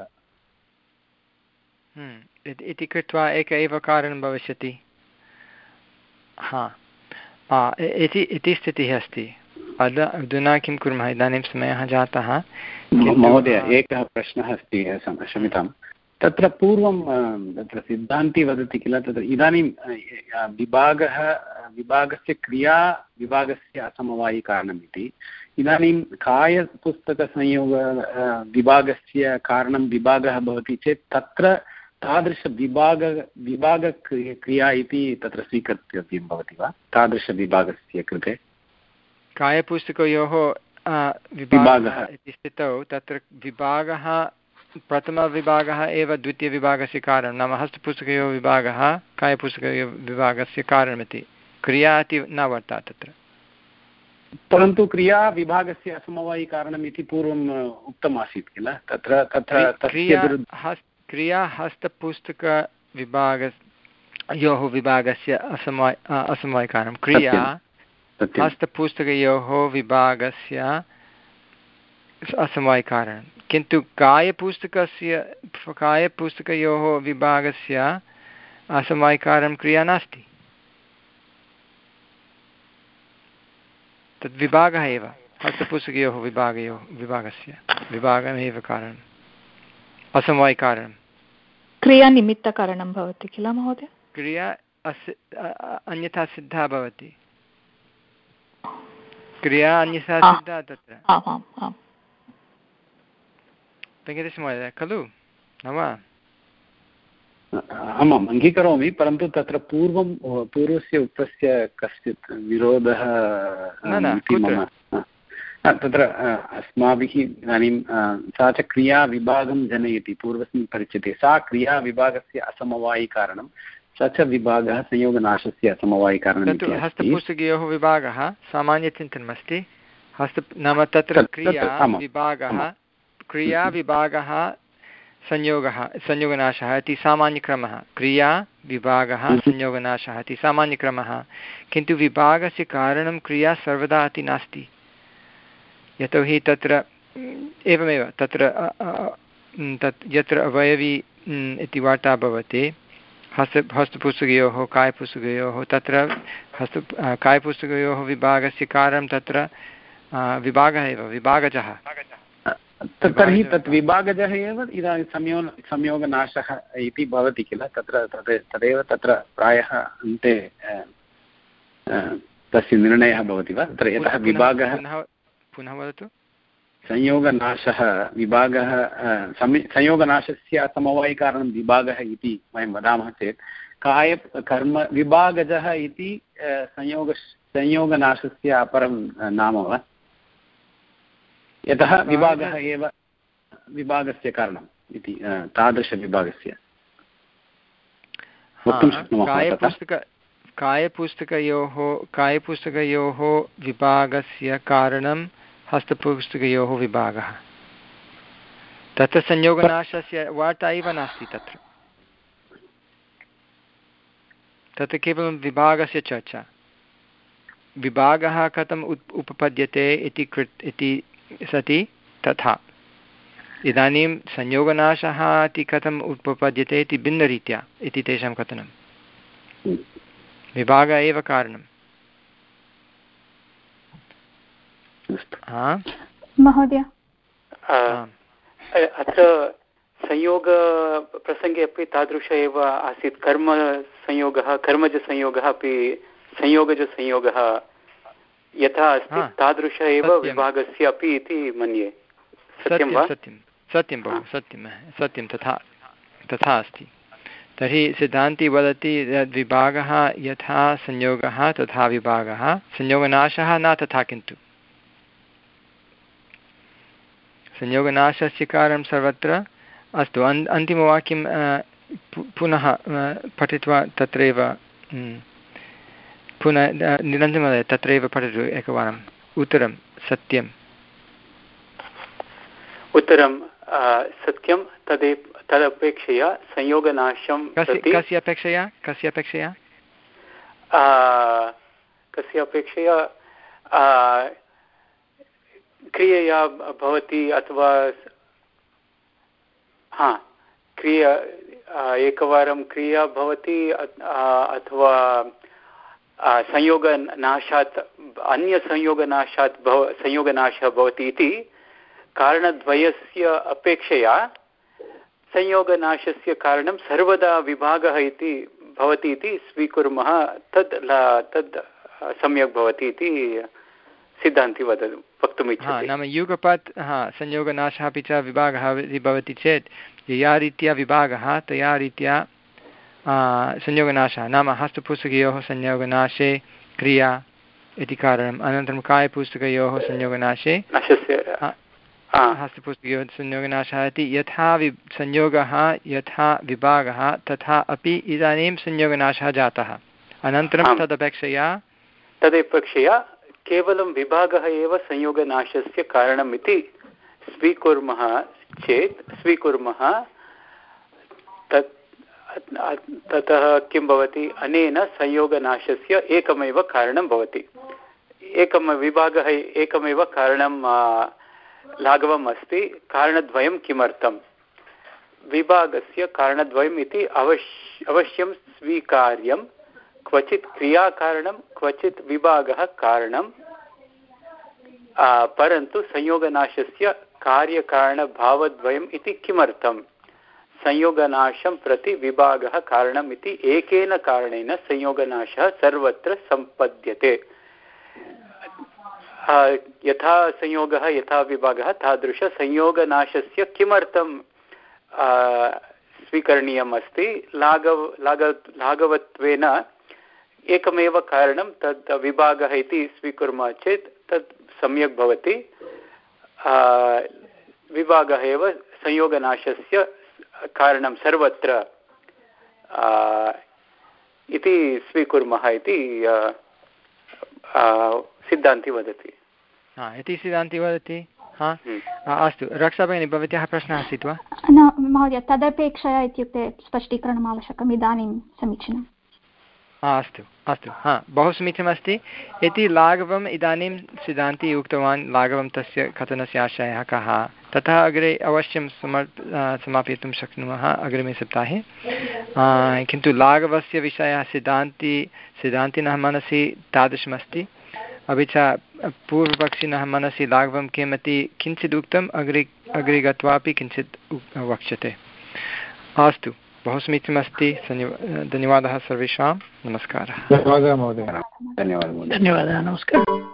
[SPEAKER 1] इति कृत्वा एक एव कारणं भविष्यति। हा, इति स्थितिः अस्ति। अधुना किं कुर्मः? इदानीं समयः जातः।
[SPEAKER 6] महोदय, एकः प्रश्नः अस्ति, क्षम्यतां। तत्र पूर्वं तत्र सिद्धान्ती वदति किल, तत्र इदानीं विभागः विभागस्य क्रिया विभागस्य असमवायिकारणम् इति। इदानीं कायपुस्तकसंयोग विभागस्य कारणं विभागः भवति चेत् तत्र तादृशविभाग विभागक्रिया इति तत्र स्वीकर्तव्यं भवति वा तादृशविभागस्य कृते?
[SPEAKER 1] कायपुस्तकयोः विभागः इति स्थितौ तत्र विभागः प्रथमविभागः एव द्वितीयविभागस्य कारणं, नाम हस्तपुस्तकयोः विभागः कायपुस्तकयोः विभागस्य कारणमिति। क्रिया इति न वर्तते तत्र।
[SPEAKER 6] परन्तु क्रिया विभागस्य असमवायिकारणम् इति पूर्वम् उक्तमासीत् किल? तत्र तत्र
[SPEAKER 1] क्रिया हस्तपुस्तकविभागयोः विभागस्य असमवाय असमवायिकारणं। क्रिया हस्तपुस्तकयोः विभागस्य असमवायिकारणं। किन्तु कायपुस्तकस्य कायपुस्तकयोः विभागस्य असमवायिकारणं क्रिया नास्ति। तद् विभागः एव। हस्तपुस्तकयोः विभागयोः विभागस्य विभागमेव कारणम्, असमवायिकारणं।
[SPEAKER 9] क्रियानिमित्तकारणं भवति किल महोदय?
[SPEAKER 1] क्रिया अस् अन्यथा सिद्धा भवति। क्रिया अन्यथा सिद्धा तत्र। वेङ्कटेशमहोदय खलु न वा?
[SPEAKER 6] आमाम्, अङ्गीकरोमि। परन्तु तत्र पूर्वं पूर्वस्य उक्तस्य कश्चित् विरोधः इति मम तत्र अस्माभिः इदानीं सा च क्रिया विभागं जनयति पूर्वस्मिन् परिचिते। सा क्रिया विभागस्य असमवायिकारणं, स च विभागः संयोगनाशस्य असमवायिकारणम् इति।
[SPEAKER 1] हस्तपुस्तकयोः विभागः सामान्यचिन्तनमस्ति। हस्त नाम तत्र क्रिया विभागः क्रिया विभागः संयोगः संयोगनाशः इति सामान्यक्रमः। क्रिया विभागः संयोगनाशः इति सामान्यक्रमः। किन्तु विभागस्य कारणं क्रिया सर्वदा इति नास्ति। यतोहि तत्र एवमेव तत्र तत् यत्र अवयवी इति वार्ता भवति हस्त हस्तपुस्तकयोः कायपुस्तकयोः, तत्र हस्त कायपुस्तकयोः विभागस्य कारणं तत्र विभागः एव, विभागजः।
[SPEAKER 6] तर्हि तत् विभागजः एव इदानीं संयोग संयोगनाशः इति भवति किल? तत्र तद् तदेव तत्र प्रायः अन्ते तस्य निर्णयः भवति वा? तत्र यतः विभागः
[SPEAKER 1] पुनः वदतु।
[SPEAKER 6] संयोगनाशः विभागः संयोगनाशस्य असमवायिकारणं विभागः इति वयं वदामः चेत् काय कर्म विभागजः इति संयोग संयोगनाशस्य अपरं नाम वा? यतः विभागः एव विभागस्य कारणम् इति तादृशविभागस्य। वक्तुं शक्नुमः?
[SPEAKER 1] कायपुस्तक कायपुस्तकयोः कायपुस्तकयोः विभागस्य कारणं हस्तपुस्तकयोः विभागः। तत्र संयोगनाशस्य वार्ता एव नास्ति तत्र तत्र केवलं विभागस्य चर्चा। विभागः कथम् उत् उपपद्यते इति कृत् इति सति तथा इदानीं संयोगनाशः इति कथम् उपपद्यते इति भिन्नरीत्या इति तेषां कथनं। विभागः एव कारणं।
[SPEAKER 3] महोदय
[SPEAKER 4] अत्र संयोगप्रसङ्गे अपि तादृश एव आसीत्। कर्मसंयोगः कर्मजसंयोगः अपि संयोगजसंयोगः यथा अस्ति तादृश एव विभागस्य अपि इति मन्ये। सत्यं वा?
[SPEAKER 1] सत्यं सत्यं बहु सत्यं सत्यं तथा तथा अस्ति। तर्हि सिद्धान्ती वदति यद् विभागः यथा संयोगः तथा विभागः, संयोगनाशः न तथा। किन्तु संयोगनाशस्य कार्यं सर्वत्र। अस्तु, अन् अन्तिमवाक्यं पुनः पठित्वा तत्रैव पुनः निरञ्जनमहोदय तत्रैव पठतु एकवारम्। उत्तरं सत्यम्।
[SPEAKER 4] उत्तरं सत्यं तदे तदपेक्षया संयोगनाशं
[SPEAKER 1] कस्य अपेक्षया कस्य अपेक्षया
[SPEAKER 4] कस्य अपेक्षया क्रियया भवति अथवा हा क्रिया एकवारं क्रिया भवति अथवा संयोगनाशात् अन्यसंयोगनाशात् भव संयोगनाशः भवति इति कारणद्वयस्य अपेक्षया संयोगनाशस्य कारणं सर्वदा विभागः इति भवति इति स्वीकुर्मः। तद् तद् सम्यक् भवति इति सिद्धान्ती वदतु वक्तुम् इच्छति।
[SPEAKER 1] नाम युगपत् हा संयोगनाशः अपि च विभागः भवति चेत् यया रीत्या विभागः तया रीत्या संयोगनाशः। नाम हस्तपुस्तकयोः संयोगनाशे क्रिया इति कारणम्। अनन्तरं कायपुस्तकयोः संयोगनाशे हस्तपुस्तकयोः संयोगनाशः इति यथा वि संयोगः यथा विभागः तथा अपि इदानीं संयोगनाशः जातः। अनन्तरं तदपेक्षया
[SPEAKER 4] तदपेक्षया केवलं विभागः एव संयोगनाशस्य कारणम् इति स्वीकुर्मः चेत् स्वीकुर्मः तत् ततः किं भवति? अनेन संयोगनाशस्य एकमेव कारणं भवति। एकं विभागः एकमेव कारणं लाघवम् अस्ति। कारणद्वयं किमर्थं? विभागस्य कारणद्वयम् इति अवश्य अवश्यं स्वीकार्यं। क्वचित् क्रियाकारणं क्वचित् विभागः कारणं, परन्तु संयोगनाशस्य कार्यकारणभावद्वयम् इति किमर्थं? संयोगनाशं प्रति विभागः कारणम् इति एकेन कारणेन संयोगनाशः सर्वत्र सम्पद्यते। यथा संयोगः यथा विभागः तादृश संयोगनाशस्य किमर्थं स्वीकरणीयम् अस्ति? लाघव लाघ लाघवत्वेन एकमेव कारणं तद् विभागः इति स्वीकुर्मः चेत् तत् सम्यक् भवति। विभागः एव संयोगनाशस्य कारणं सर्वत्र इति स्वीकुर्मः इति सिद्धान्ती वदति।
[SPEAKER 1] हा इति सिद्धान्ती वदति। हा अस्तु, रक्षा भगिनी भवत्याः प्रश्नः आसीत् वा?
[SPEAKER 3] न महोदय, तदपेक्षया इत्युक्ते स्पष्टीकरणम् आवश्यकम्। इदानीं समीचीनम्।
[SPEAKER 1] हा अस्तु अस्तु, हा बहु समीचीनमस्ति। इति लाघवम् इदानीं सिद्धान्ती उक्तवान्। लाघवं तस्य कथनस्य आशयः कः, तथा अग्रे अवश्यं समर् समापयितुं शक्नुमः अग्रिमे सप्ताहे। किन्तु लाघवस्य विषयः सिद्धान्ती सिद्धान्तिनः मनसि तादृशमस्ति, अपि च पूर्वपक्षिणः मनसि लाघवं किमिति किञ्चित् उक्तम्, अग्रे अग्रे गत्वापि किञ्चित् वक्ष्यते। अस्तु, बहु समीचीनमस्ति। धन्यवादः सर्वेषां। नमस्कारः।
[SPEAKER 7] धन्यवादः महोदय।
[SPEAKER 6] धन्यवादः, नमस्कारः।